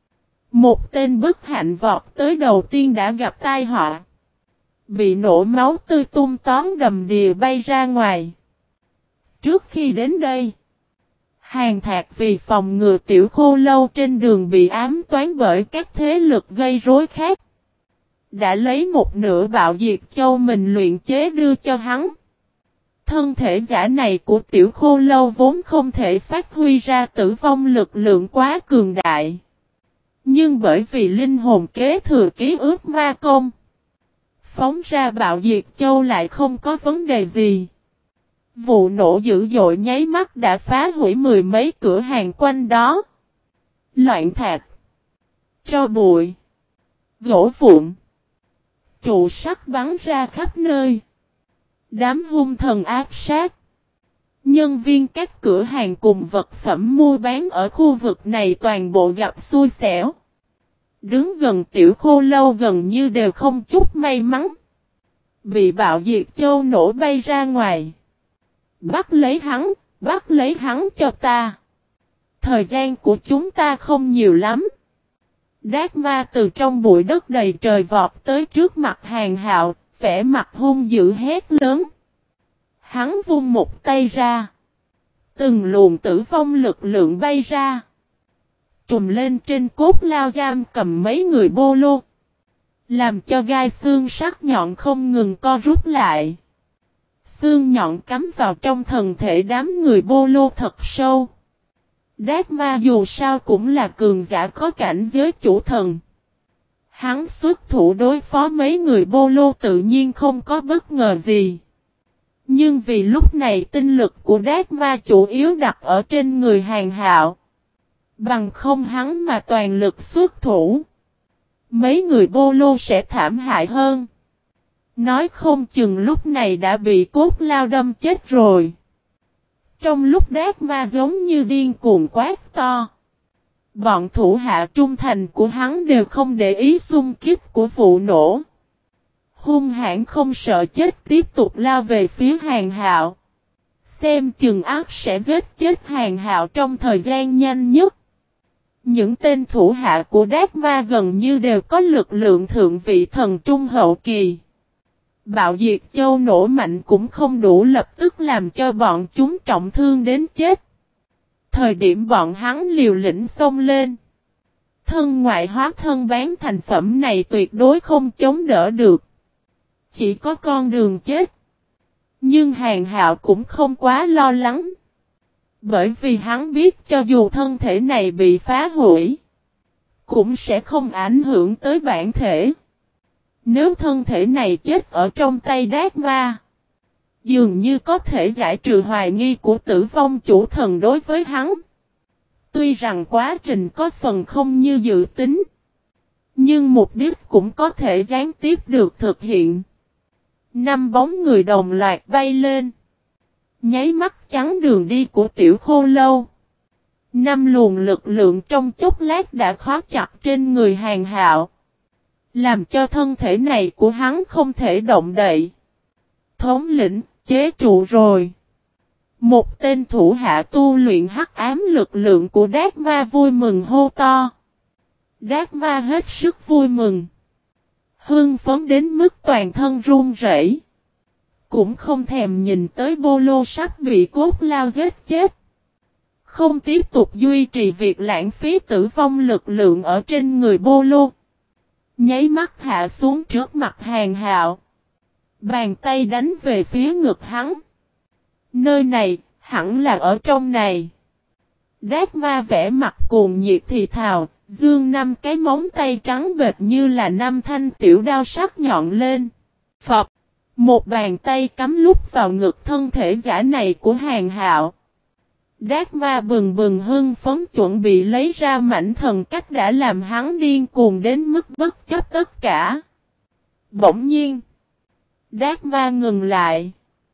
Một tên bất hạnh vọt tới đầu tiên đã gặp tai họa, bị nổ máu tươi tung tóe đầm đìa bay ra ngoài. Trước khi đến đây, Hàn Thạc vì phòng ngừa Tiểu Khô Lâu trên đường bị ám toán bởi các thế lực gây rối khác, đã lấy một nửa bạo diệt châu mình luyện chế đưa cho hắn. Thân thể giả này của Tiểu Khô Lâu vốn không thể phát huy ra tử vong lực lượng quá cường đại, nhưng bởi vì linh hồn kế thừa ký ức ma công, phóng ra Bạo Diệt Châu lại không có vấn đề gì. Vụ nổ dữ dội nháy mắt đã phá hủy mười mấy cửa hàng quanh đó. Loạn thạch, tro bụi, gỗ vụn, trụ sắt bắn ra khắp nơi. Đám hung thần ác sát, nhân viên các cửa hàng cùng vật phẩm mua bán ở khu vực này toàn bộ gặp xui xẻo. Đứng gần Tiểu Khô Lâu gần như đều không chút may mắn. Bị Bạo Diệt Châu nổ bay ra ngoài. Bắt lấy hắn cho ta. Thời gian của chúng ta không nhiều lắm. Đát ma từ trong bụi đất đầy trời vọt tới trước mặt Hàn Hạo, vẻ mặt hung dữ hét lớn. Hắn vung một tay ra. Từng luồng tử vong lực lượng bay ra. Trùm lên trên cốt lao giam cầm mấy người bô lô. Làm cho gai xương sắc nhọn không ngừng co rút lại. Xương nhọn cắm vào trong thân thể đám người bô lô thật sâu. Đát ma dù sao cũng là cường giả có cảnh giới chủ thần. Hắn xuất thủ đối phó mấy người bô lô tự nhiên không có bất ngờ gì. Nhưng vì lúc này tinh lực của Đát ma chủ yếu đặt ở trên người Hàn Hạo. Bằng không hắn mà toàn lực xuất thủ. Mấy người bô lô sẽ thảm hại hơn. Nói không chừng lúc này đã bị cốt lao đâm chết rồi. Trong lúc Đát ma giống như điên cuồng quát to. Bọn thủ hạ trung thành của hắn đều không để ý xung kích của vụ nổ. Hung hãn không sợ chết tiếp tục lao về phía Hàn Hạo. Xem chừng ác sẽ giết chết Hàn Hạo trong thời gian nhanh nhất. Những tên thủ hạ của Đát ma gần như đều có lực lượng thượng vị thần trung hậu kỳ. Bạo Diệt Châu nổ mạnh cũng không đủ lập tức làm cho bọn chúng trọng thương đến chết. Thời điểm bọn hắn liều lĩnh xông lên. Thân ngoại hóa thân bán thành phẩm này tuyệt đối không chống đỡ được. Chỉ có con đường chết. Nhưng Hàn Hạo cũng không quá lo lắng. Bởi vì hắn biết cho dù thân thể này bị phá hủy, cũng sẽ không ảnh hưởng tới bản thể. Nếu thân thể này chết ở trong tay Đát ma, dường như có thể giải trừ hoài nghi của tử vong chủ thần đối với hắn. Tuy rằng quá trình có phần không như dự tính, nhưng mục đích cũng có thể gián tiếp được thực hiện. 5 bóng người đồng loạt bay lên, nháy mắt chắn đường đi của Tiểu Khô Lâu. 5 luồng lực lượng trong chốc lát đã khóa chặt trên người Hàn Hạo, làm cho thân thể này của hắn không thể động đậy. Thống lĩnh, chế trụ rồi. Một tên thủ hạ tu luyện hắc ám lực lượng của Đát ma vui mừng hô to. Đát ma hết sức vui mừng. Hưng phấn đến mức toàn thân run rẩy. Cũng không thèm nhìn tới bô lô sắp bị cốt lao giết chết. Không tiếp tục duy trì việc lãng phí tử vong lực lượng ở trên người bô lô. Nháy mắt hạ xuống trước mặt Hàn Hạo. Bàn tay đánh về phía ngực hắn. Nơi này, hẳn là ở trong này. Đát ma vẽ mặt cuồng nhiệt thì thào, dương 5 cái móng tay trắng bệt như là 5 thanh tiểu đao sắc nhọn lên. Phập, một bàn tay cắm lúc vào ngực thân thể giả này của Hàn Hạo. Đát ma bừng bừng hưng phấn chuẩn bị lấy ra mảnh thần cách đã làm hắn điên cuồng đến mức bất chấp tất cả. Bỗng nhiên, Đát ma ngừng lại.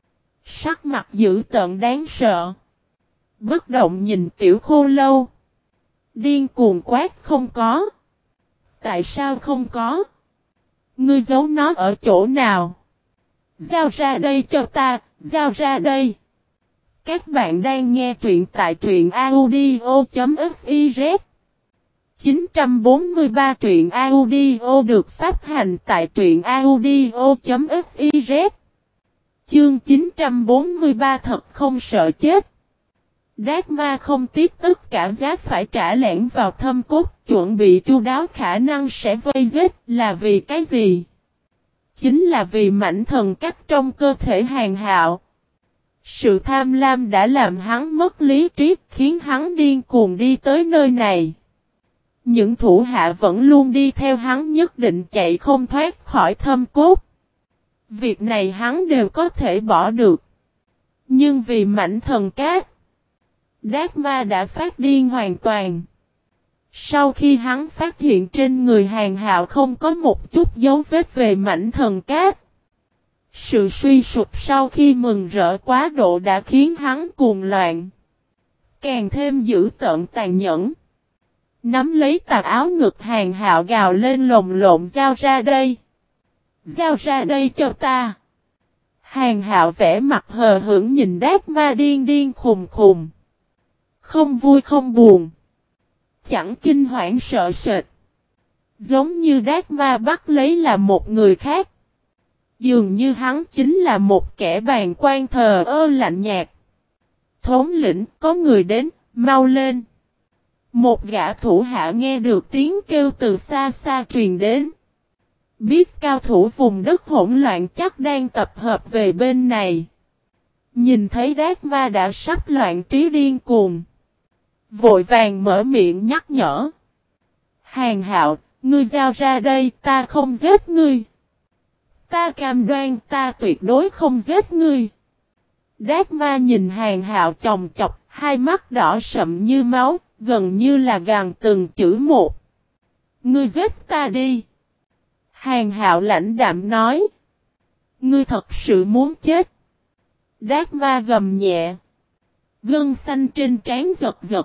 Sắc mặt dữ tợn đáng sợ. Bất động nhìn Tiểu Khô Lâu. Điên cuồng quát không có. Tại sao không có? Ngươi giấu nó ở chỗ nào? Giao ra đây cho ta, giao ra đây. Các bạn đang nghe truyện tại truyện audio.fiz 943 truyện audio được phát hành tại truyện audio.fiz. Chương 943 thật không sợ chết. Đát ma không tiếc tất cả giá phải trả lẻn vào thâm cốt, chuẩn bị chu đáo khả năng sẽ vây giết, là vì cái gì? Chính là vì mảnh thần cách trong cơ thể Hàn Hạo. Sự tham lam đã làm hắn mất lý trí, khiến hắn điên cuồng đi tới nơi này. Những thủ hạ vẫn luôn đi theo hắn nhất định chạy không thoát khỏi thâm cốt. Việc này hắn đều có thể bỏ được. Nhưng vì mảnh thần cát, Đát Ma đã phát điên hoàn toàn. Sau khi hắn phát hiện trên người Hàn Hạo không có một chút dấu vết về mảnh thần cát, sự suy sụp sau khi mừng rỡ quá độ đã khiến hắn cuồng loạn. Càng thêm dữ tợn tàn nhẫn. Nắm lấy tà áo ngực Hàn Hạo gào lên lồng lộn, giao ra đây. Giao ra đây cho ta. Hàn Hạo vẻ mặt hờ hững nhìn Đát Ma điên điên khùng khùng. Không vui không buồn. Chẳng kinh hoảng sợ sệt. Giống như Đát Ma bắt lấy là một người khác. Dường như hắn chính là một kẻ bàng quan thờ ơ lạnh nhạt. Thống lĩnh, có người đến, mau lên. Một gã thủ hạ nghe được tiếng kêu từ xa xa truyền đến. Biết cao thủ vùng đất hỗn loạn chắc đang tập hợp về bên này. Nhìn thấy Đát Ma đã sắp loạn trí điên cuồng, vội vàng mở miệng nhắc nhở. Hàn Hạo, ngươi giao ra đây, ta không giết ngươi. Ta cam đoan ta tuyệt đối không giết ngươi. Đát Ma nhìn Hàn Hạo chòng chọc, hai mắt đỏ sậm như máu, gần như là gằn từng chữ một. Ngươi giết ta đi. Hàn Hạo lãnh đạm nói. Ngươi thật sự muốn chết. Đát Ma gầm nhẹ. Gân xanh trên trán giật giật.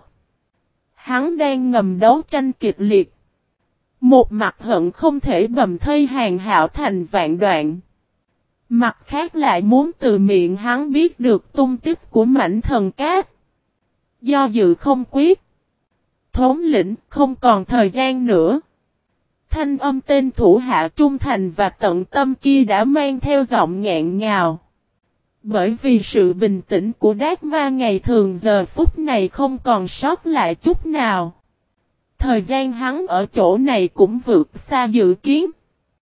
Hắn đang ngầm đấu tranh kịch liệt. Một mặt hận không thể bầm thây Hàn Hạo thành vạn đoạn. Mặt khác lại muốn từ miệng hắn biết được tung tích của mảnh thần cát. Do dự không quyết. Thống lĩnh không còn thời gian nữa. Thanh âm tên thủ hạ trung thành và tận tâm kia đã mang theo giọng nghẹn ngào. Bởi vì sự bình tĩnh của Đát Ma ngày thường giờ phút này không còn sót lại chút nào. Thời gian hắn ở chỗ này cũng vượt xa dự kiến.